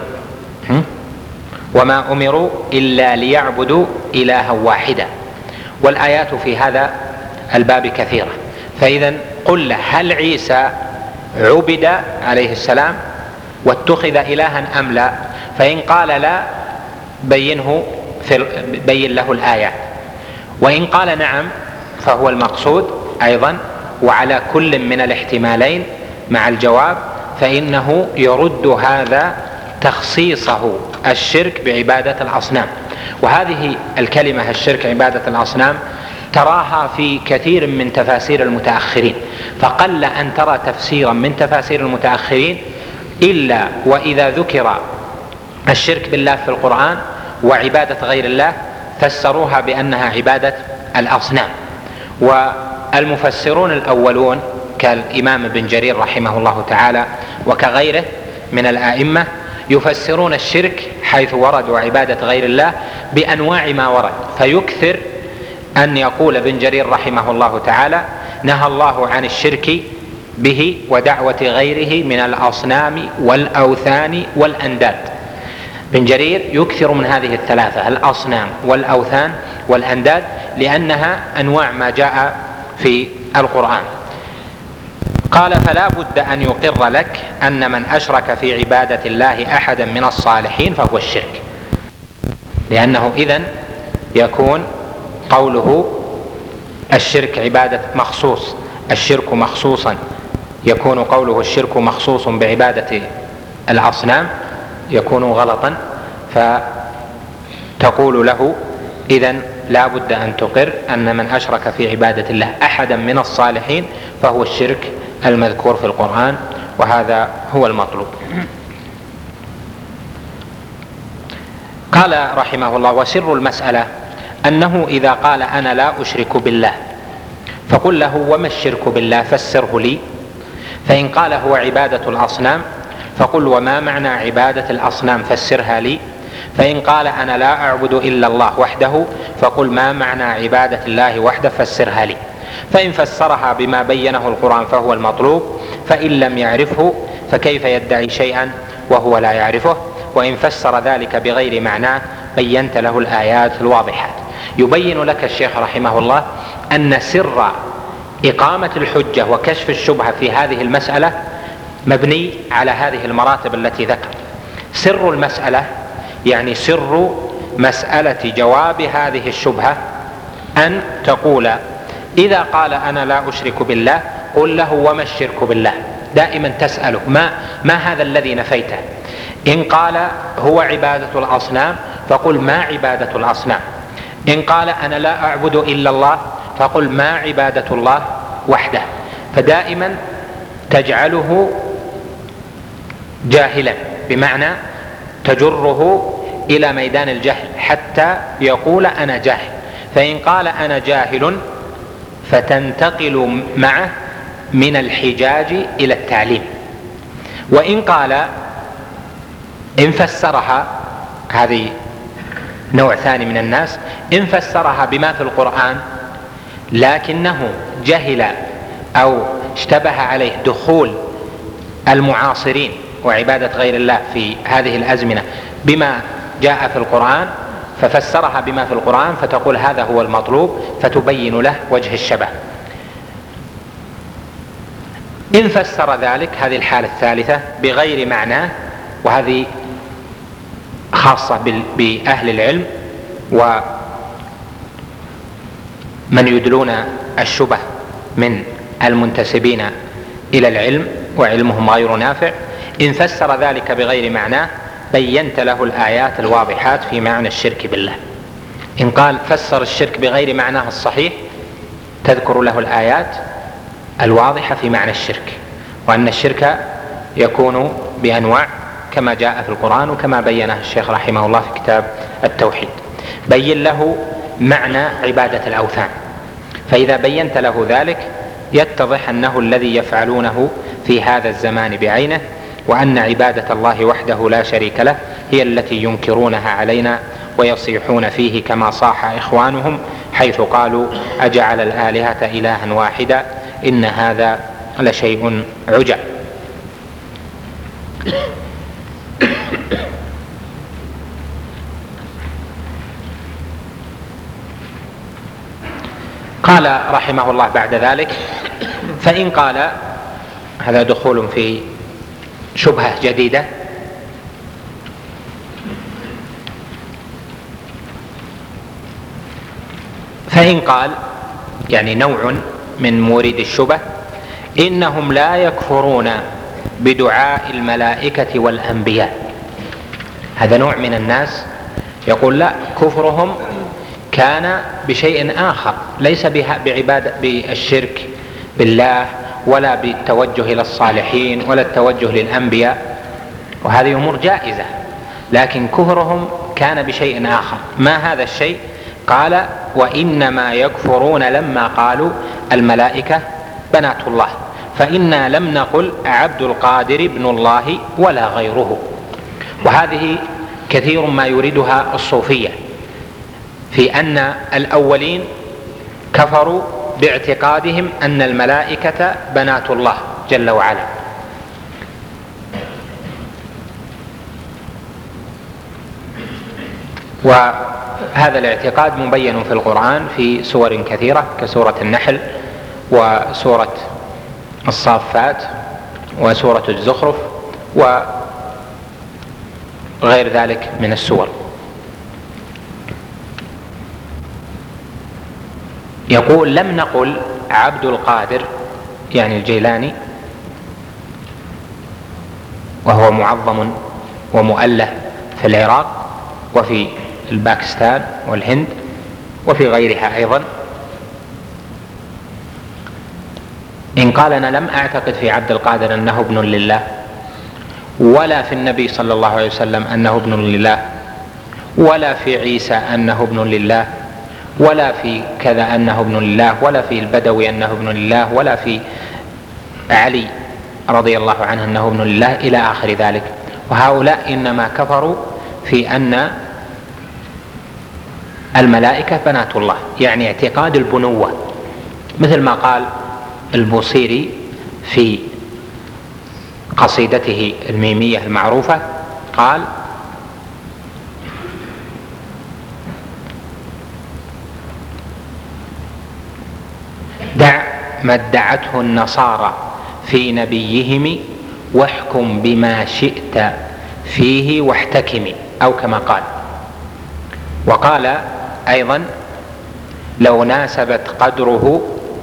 وما أمروا إلا ليعبدوا إلها واحدا. والآيات في هذا الباب كثيرة. فإذا قل له: هل عيسى عبد عليه السلام واتخذ إلها أم لا؟ فإن قال لا بينه في بين له الآيات، وإن قال نعم فهو المقصود أيضا. وعلى كل من الاحتمالين مع الجواب فإنه يرد هذا تخصيصه الشرك بعبادة الأصنام. وهذه الكلمة الشرك عبادة الأصنام تراها في كثير من تفاسير المتأخرين، فقل أن ترى تفسيرا من تفاسير المتأخرين إلا وإذا ذكر الشرك بالله في القرآن وعبادة غير الله فسروها بأنها عبادة الأصنام. والمفسرون الأولون كالإمام ابن جرير رحمه الله تعالى وكغيره من الآئمة يفسرون الشرك حيث ورد وعبادة غير الله بأنواع ما ورد، فيكثر أن يقول ابن جرير رحمه الله تعالى: نهى الله عن الشرك به ودعوة غيره من الأصنام والأوثان والأنداد. ابن جرير يكثر من هذه الثلاثة: الأصنام والأوثان والأنداد، لأنها أنواع ما جاء في القرآن. قال: فلا بد أن يقر لك أن من أشرك في عبادة الله أحدا من الصالحين فهو الشرك، لأنه إذن يكون قوله الشرك عبادة مخصوص الشرك مخصوصا يكون قوله الشرك مخصوص بعبادة الأصنام يكون غلطا، فتقول له إذن لا بد أن تقر أن من أشرك في عبادة الله أحدا من الصالحين فهو الشرك المذكور في القرآن، وهذا هو المطلوب. قال رحمه الله: وسر المسألة أنه إذا قال أنا لا أشرك بالله فقل له: وما الشرك بالله؟ فسره لي. فإن قال هو عبادة الأصنام فقل: وما معنى عبادة الأصنام؟ فسرها لي. فإن قال أنا لا أعبد إلا الله وحده فقل: ما معنى عبادة الله وحده؟ فسرها لي. فإن فسرها بما بينه القرآن فهو المطلوب، فإن لم يعرفه فكيف يدعي شيئا وهو لا يعرفه؟ وإن فسر ذلك بغير معناه بينت له الآيات الواضحات. يبين لك الشيخ رحمه الله أن سر إقامة الحجة وكشف الشبهة في هذه المسألة مبني على هذه المراتب التي ذكر. سر المسألة يعني سر مسألة جواب هذه الشبهة أن تقول: إذا قال أنا لا أشرك بالله قل له: وما الشرك بالله؟ دائما تسأله ما, ما هذا الذي نفيته. إن قال هو عبادة الأصنام فقل: ما عبادة الأصنام؟ إن قال أنا لا أعبد إلا الله فقل: ما عبادة الله وحده؟ فدائما تجعله جاهلا، بمعنى تجره إلى ميدان الجهل حتى يقول أنا جاهل. فإن قال أنا جاهل فتنتقل معه من الحجاج إلى التعليم. وإن قال إن فسرها هذه نوع ثاني من الناس إن فسرها بما في القرآن لكنه جهل أو اشتبه عليه دخول المعاصرين وعبادة غير الله في هذه الأزمنة بما جاء في القرآن، ففسرها بما في القرآن، فتقول هذا هو المطلوب، فتبين له وجه الشبه. إن فسر ذلك، هذه الحالة الثالثة، بغير معناه، وهذه خاصة بأهل العلم ومن يدلون الشبه من المنتسبين إلى العلم وعلمهم غير نافع. إن فسر ذلك بغير معناه بينت له الآيات الواضحات في معنى الشرك بالله. إن قال فسر الشرك بغير معناه الصحيح تذكر له الآيات الواضحة في معنى الشرك، وأن الشرك يكون بأنواع كما جاء في القرآن وكما بينه الشيخ رحمه الله في كتاب التوحيد. بين له معنى عبادة الأوثان، فإذا بينت له ذلك يتضح أنه الذي يفعلونه في هذا الزمان بعينه، وأن عبادة الله وحده لا شريك له هي التي ينكرونها علينا ويصيحون فيه كما صاح إخوانهم حيث قالوا أجعل الآلهة إلها واحدا إن هذا لشيء عجب. قال رحمه الله بعد ذلك: فإن قال، هذا دخول في شبهة جديدة، فإن قال يعني نوع من مورد الشبه: إنهم لا يكفرون بدعاء الملائكة والأنبياء. هذا نوع من الناس يقول لا، كفرهم كان بشيء آخر، ليس بعبادة بالشرك بالله ولا بالتوجه إلى الصالحين ولا التوجه للأنبياء، وهذه أمور جائزة، لكن كفرهم كان بشيء آخر. ما هذا الشيء؟ قال: وإنما يكفرون لما قالوا الملائكة بنات الله، فإنا لم نقل عبد القادر ابن الله ولا غيره. وهذه كثير ما يريدها الصوفية، في أن الأولين كفروا باعتقادهم أن الملائكة بنات الله جل وعلا، وهذا الاعتقاد مبين في القرآن في سور كثيرة كسورة النحل وسورة الصافات وسورة الزخرف وغير ذلك من السور. يقول: لم نقل عبد القادر يعني الجيلاني، وهو معظم ومؤله في العراق وفي الباكستان والهند وفي غيرها أيضا. إن قال: أنا لم أعتقد في عبد القادر أنه ابن لله، ولا في النبي صلى الله عليه وسلم أنه ابن لله، ولا في عيسى أنه ابن لله، ولا في كذا أنه ابن لله، ولا في البدوي أنه ابن لله، ولا في علي رضي الله عنه أنه ابن لله، إلى آخر ذلك. وهؤلاء إنما كفروا في أن الملائكة بنات الله، يعني اعتقاد البنوة، مثل ما قال البوصيري في قصيدته الميمية المعروفة، قال: دع ما ادعته النصارى في نبيهم واحكم بما شئت فيه واحتكم، أو كما قال. وقال أيضا: لو ناسبت قدره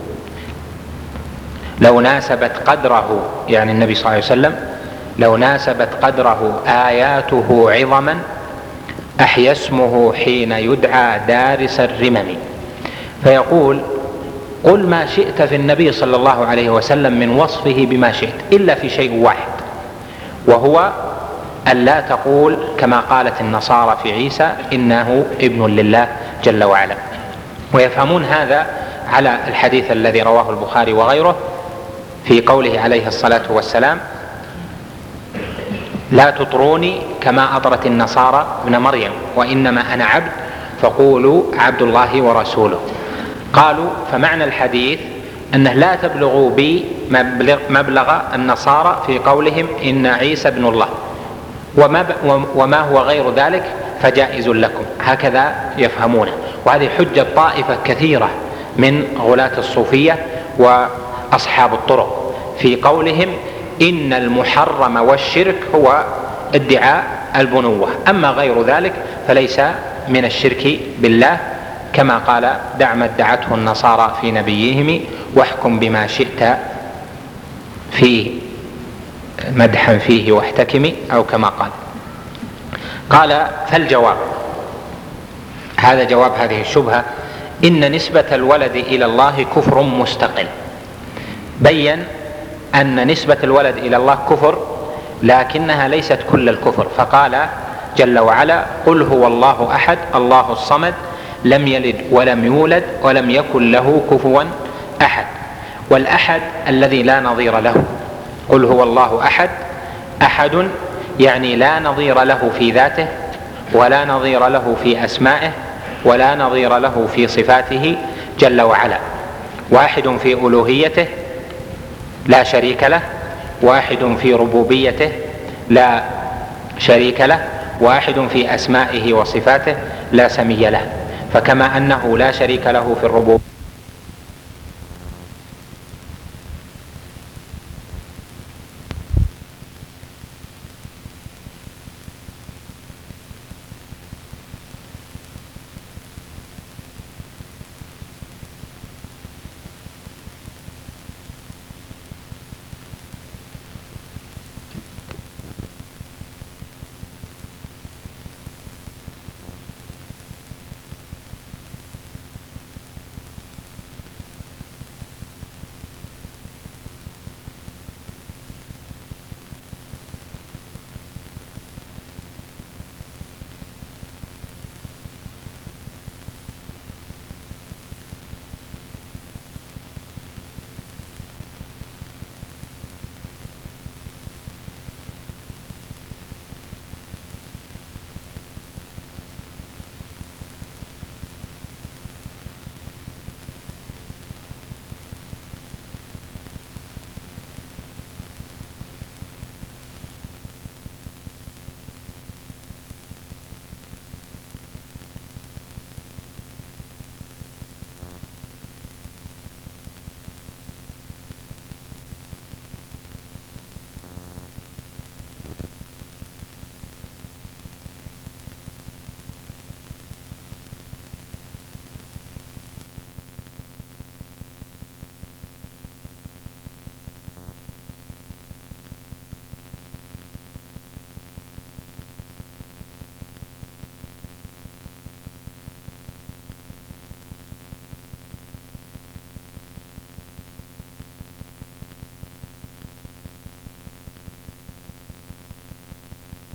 لو ناسبت قدره يعني النبي صلى الله عليه وسلم لو ناسبت قدره آياته عظما أحيا اسمه حين يدعى دارس الرمم. فيقول: قل ما شئت في النبي صلى الله عليه وسلم من وصفه بما شئت، إلا في شيء واحد، وهو أن لا تقول كما قالت النصارى في عيسى إنه ابن لله جل وعلا. ويفهمون هذا على الحديث الذي رواه البخاري وغيره في قوله عليه الصلاة والسلام: لا تطروني كما أطرت النصارى ابن مريم وإنما أنا عبد فقولوا عبد الله ورسوله. قالوا فمعنى الحديث أنه لا تبلغوا بي مبلغ النصارى في قولهم إن عيسى ابن الله، وما هو غير ذلك فجائز لكم، هكذا يفهمونه. وهذه حجة طائفة كثيرة من غلاة الصوفية وأصحاب الطرق في قولهم إن المحرم والشرك هو ادعاء البنوة، أما غير ذلك فليس من الشرك بالله، كما قال دع ما ادعته النصارى في نبيهم واحكم بما شئت فيه مدحا فيه واحتكمي، أو كما قال. قال فالجواب، هذا جواب هذه الشبهة، إن نسبة الولد إلى الله كفر مستقل. بين أن نسبة الولد إلى الله كفر، لكنها ليست كل الكفر، فقال جل وعلا قل هو الله أحد الله الصمد لم يلد ولم يولد ولم يكن له كفوا أحد. والأحد الذي لا نظير له، قل هو الله أحد، أحد يعني لا نظير له في ذاته ولا نظير له في أسمائه ولا نظير له في صفاته جل وعلا، واحد في ألوهيته لا شريك له، واحد في ربوبيته لا شريك له، واحد في أسمائه وصفاته لا سمي له. فكما أنه لا شريك له في الربوبية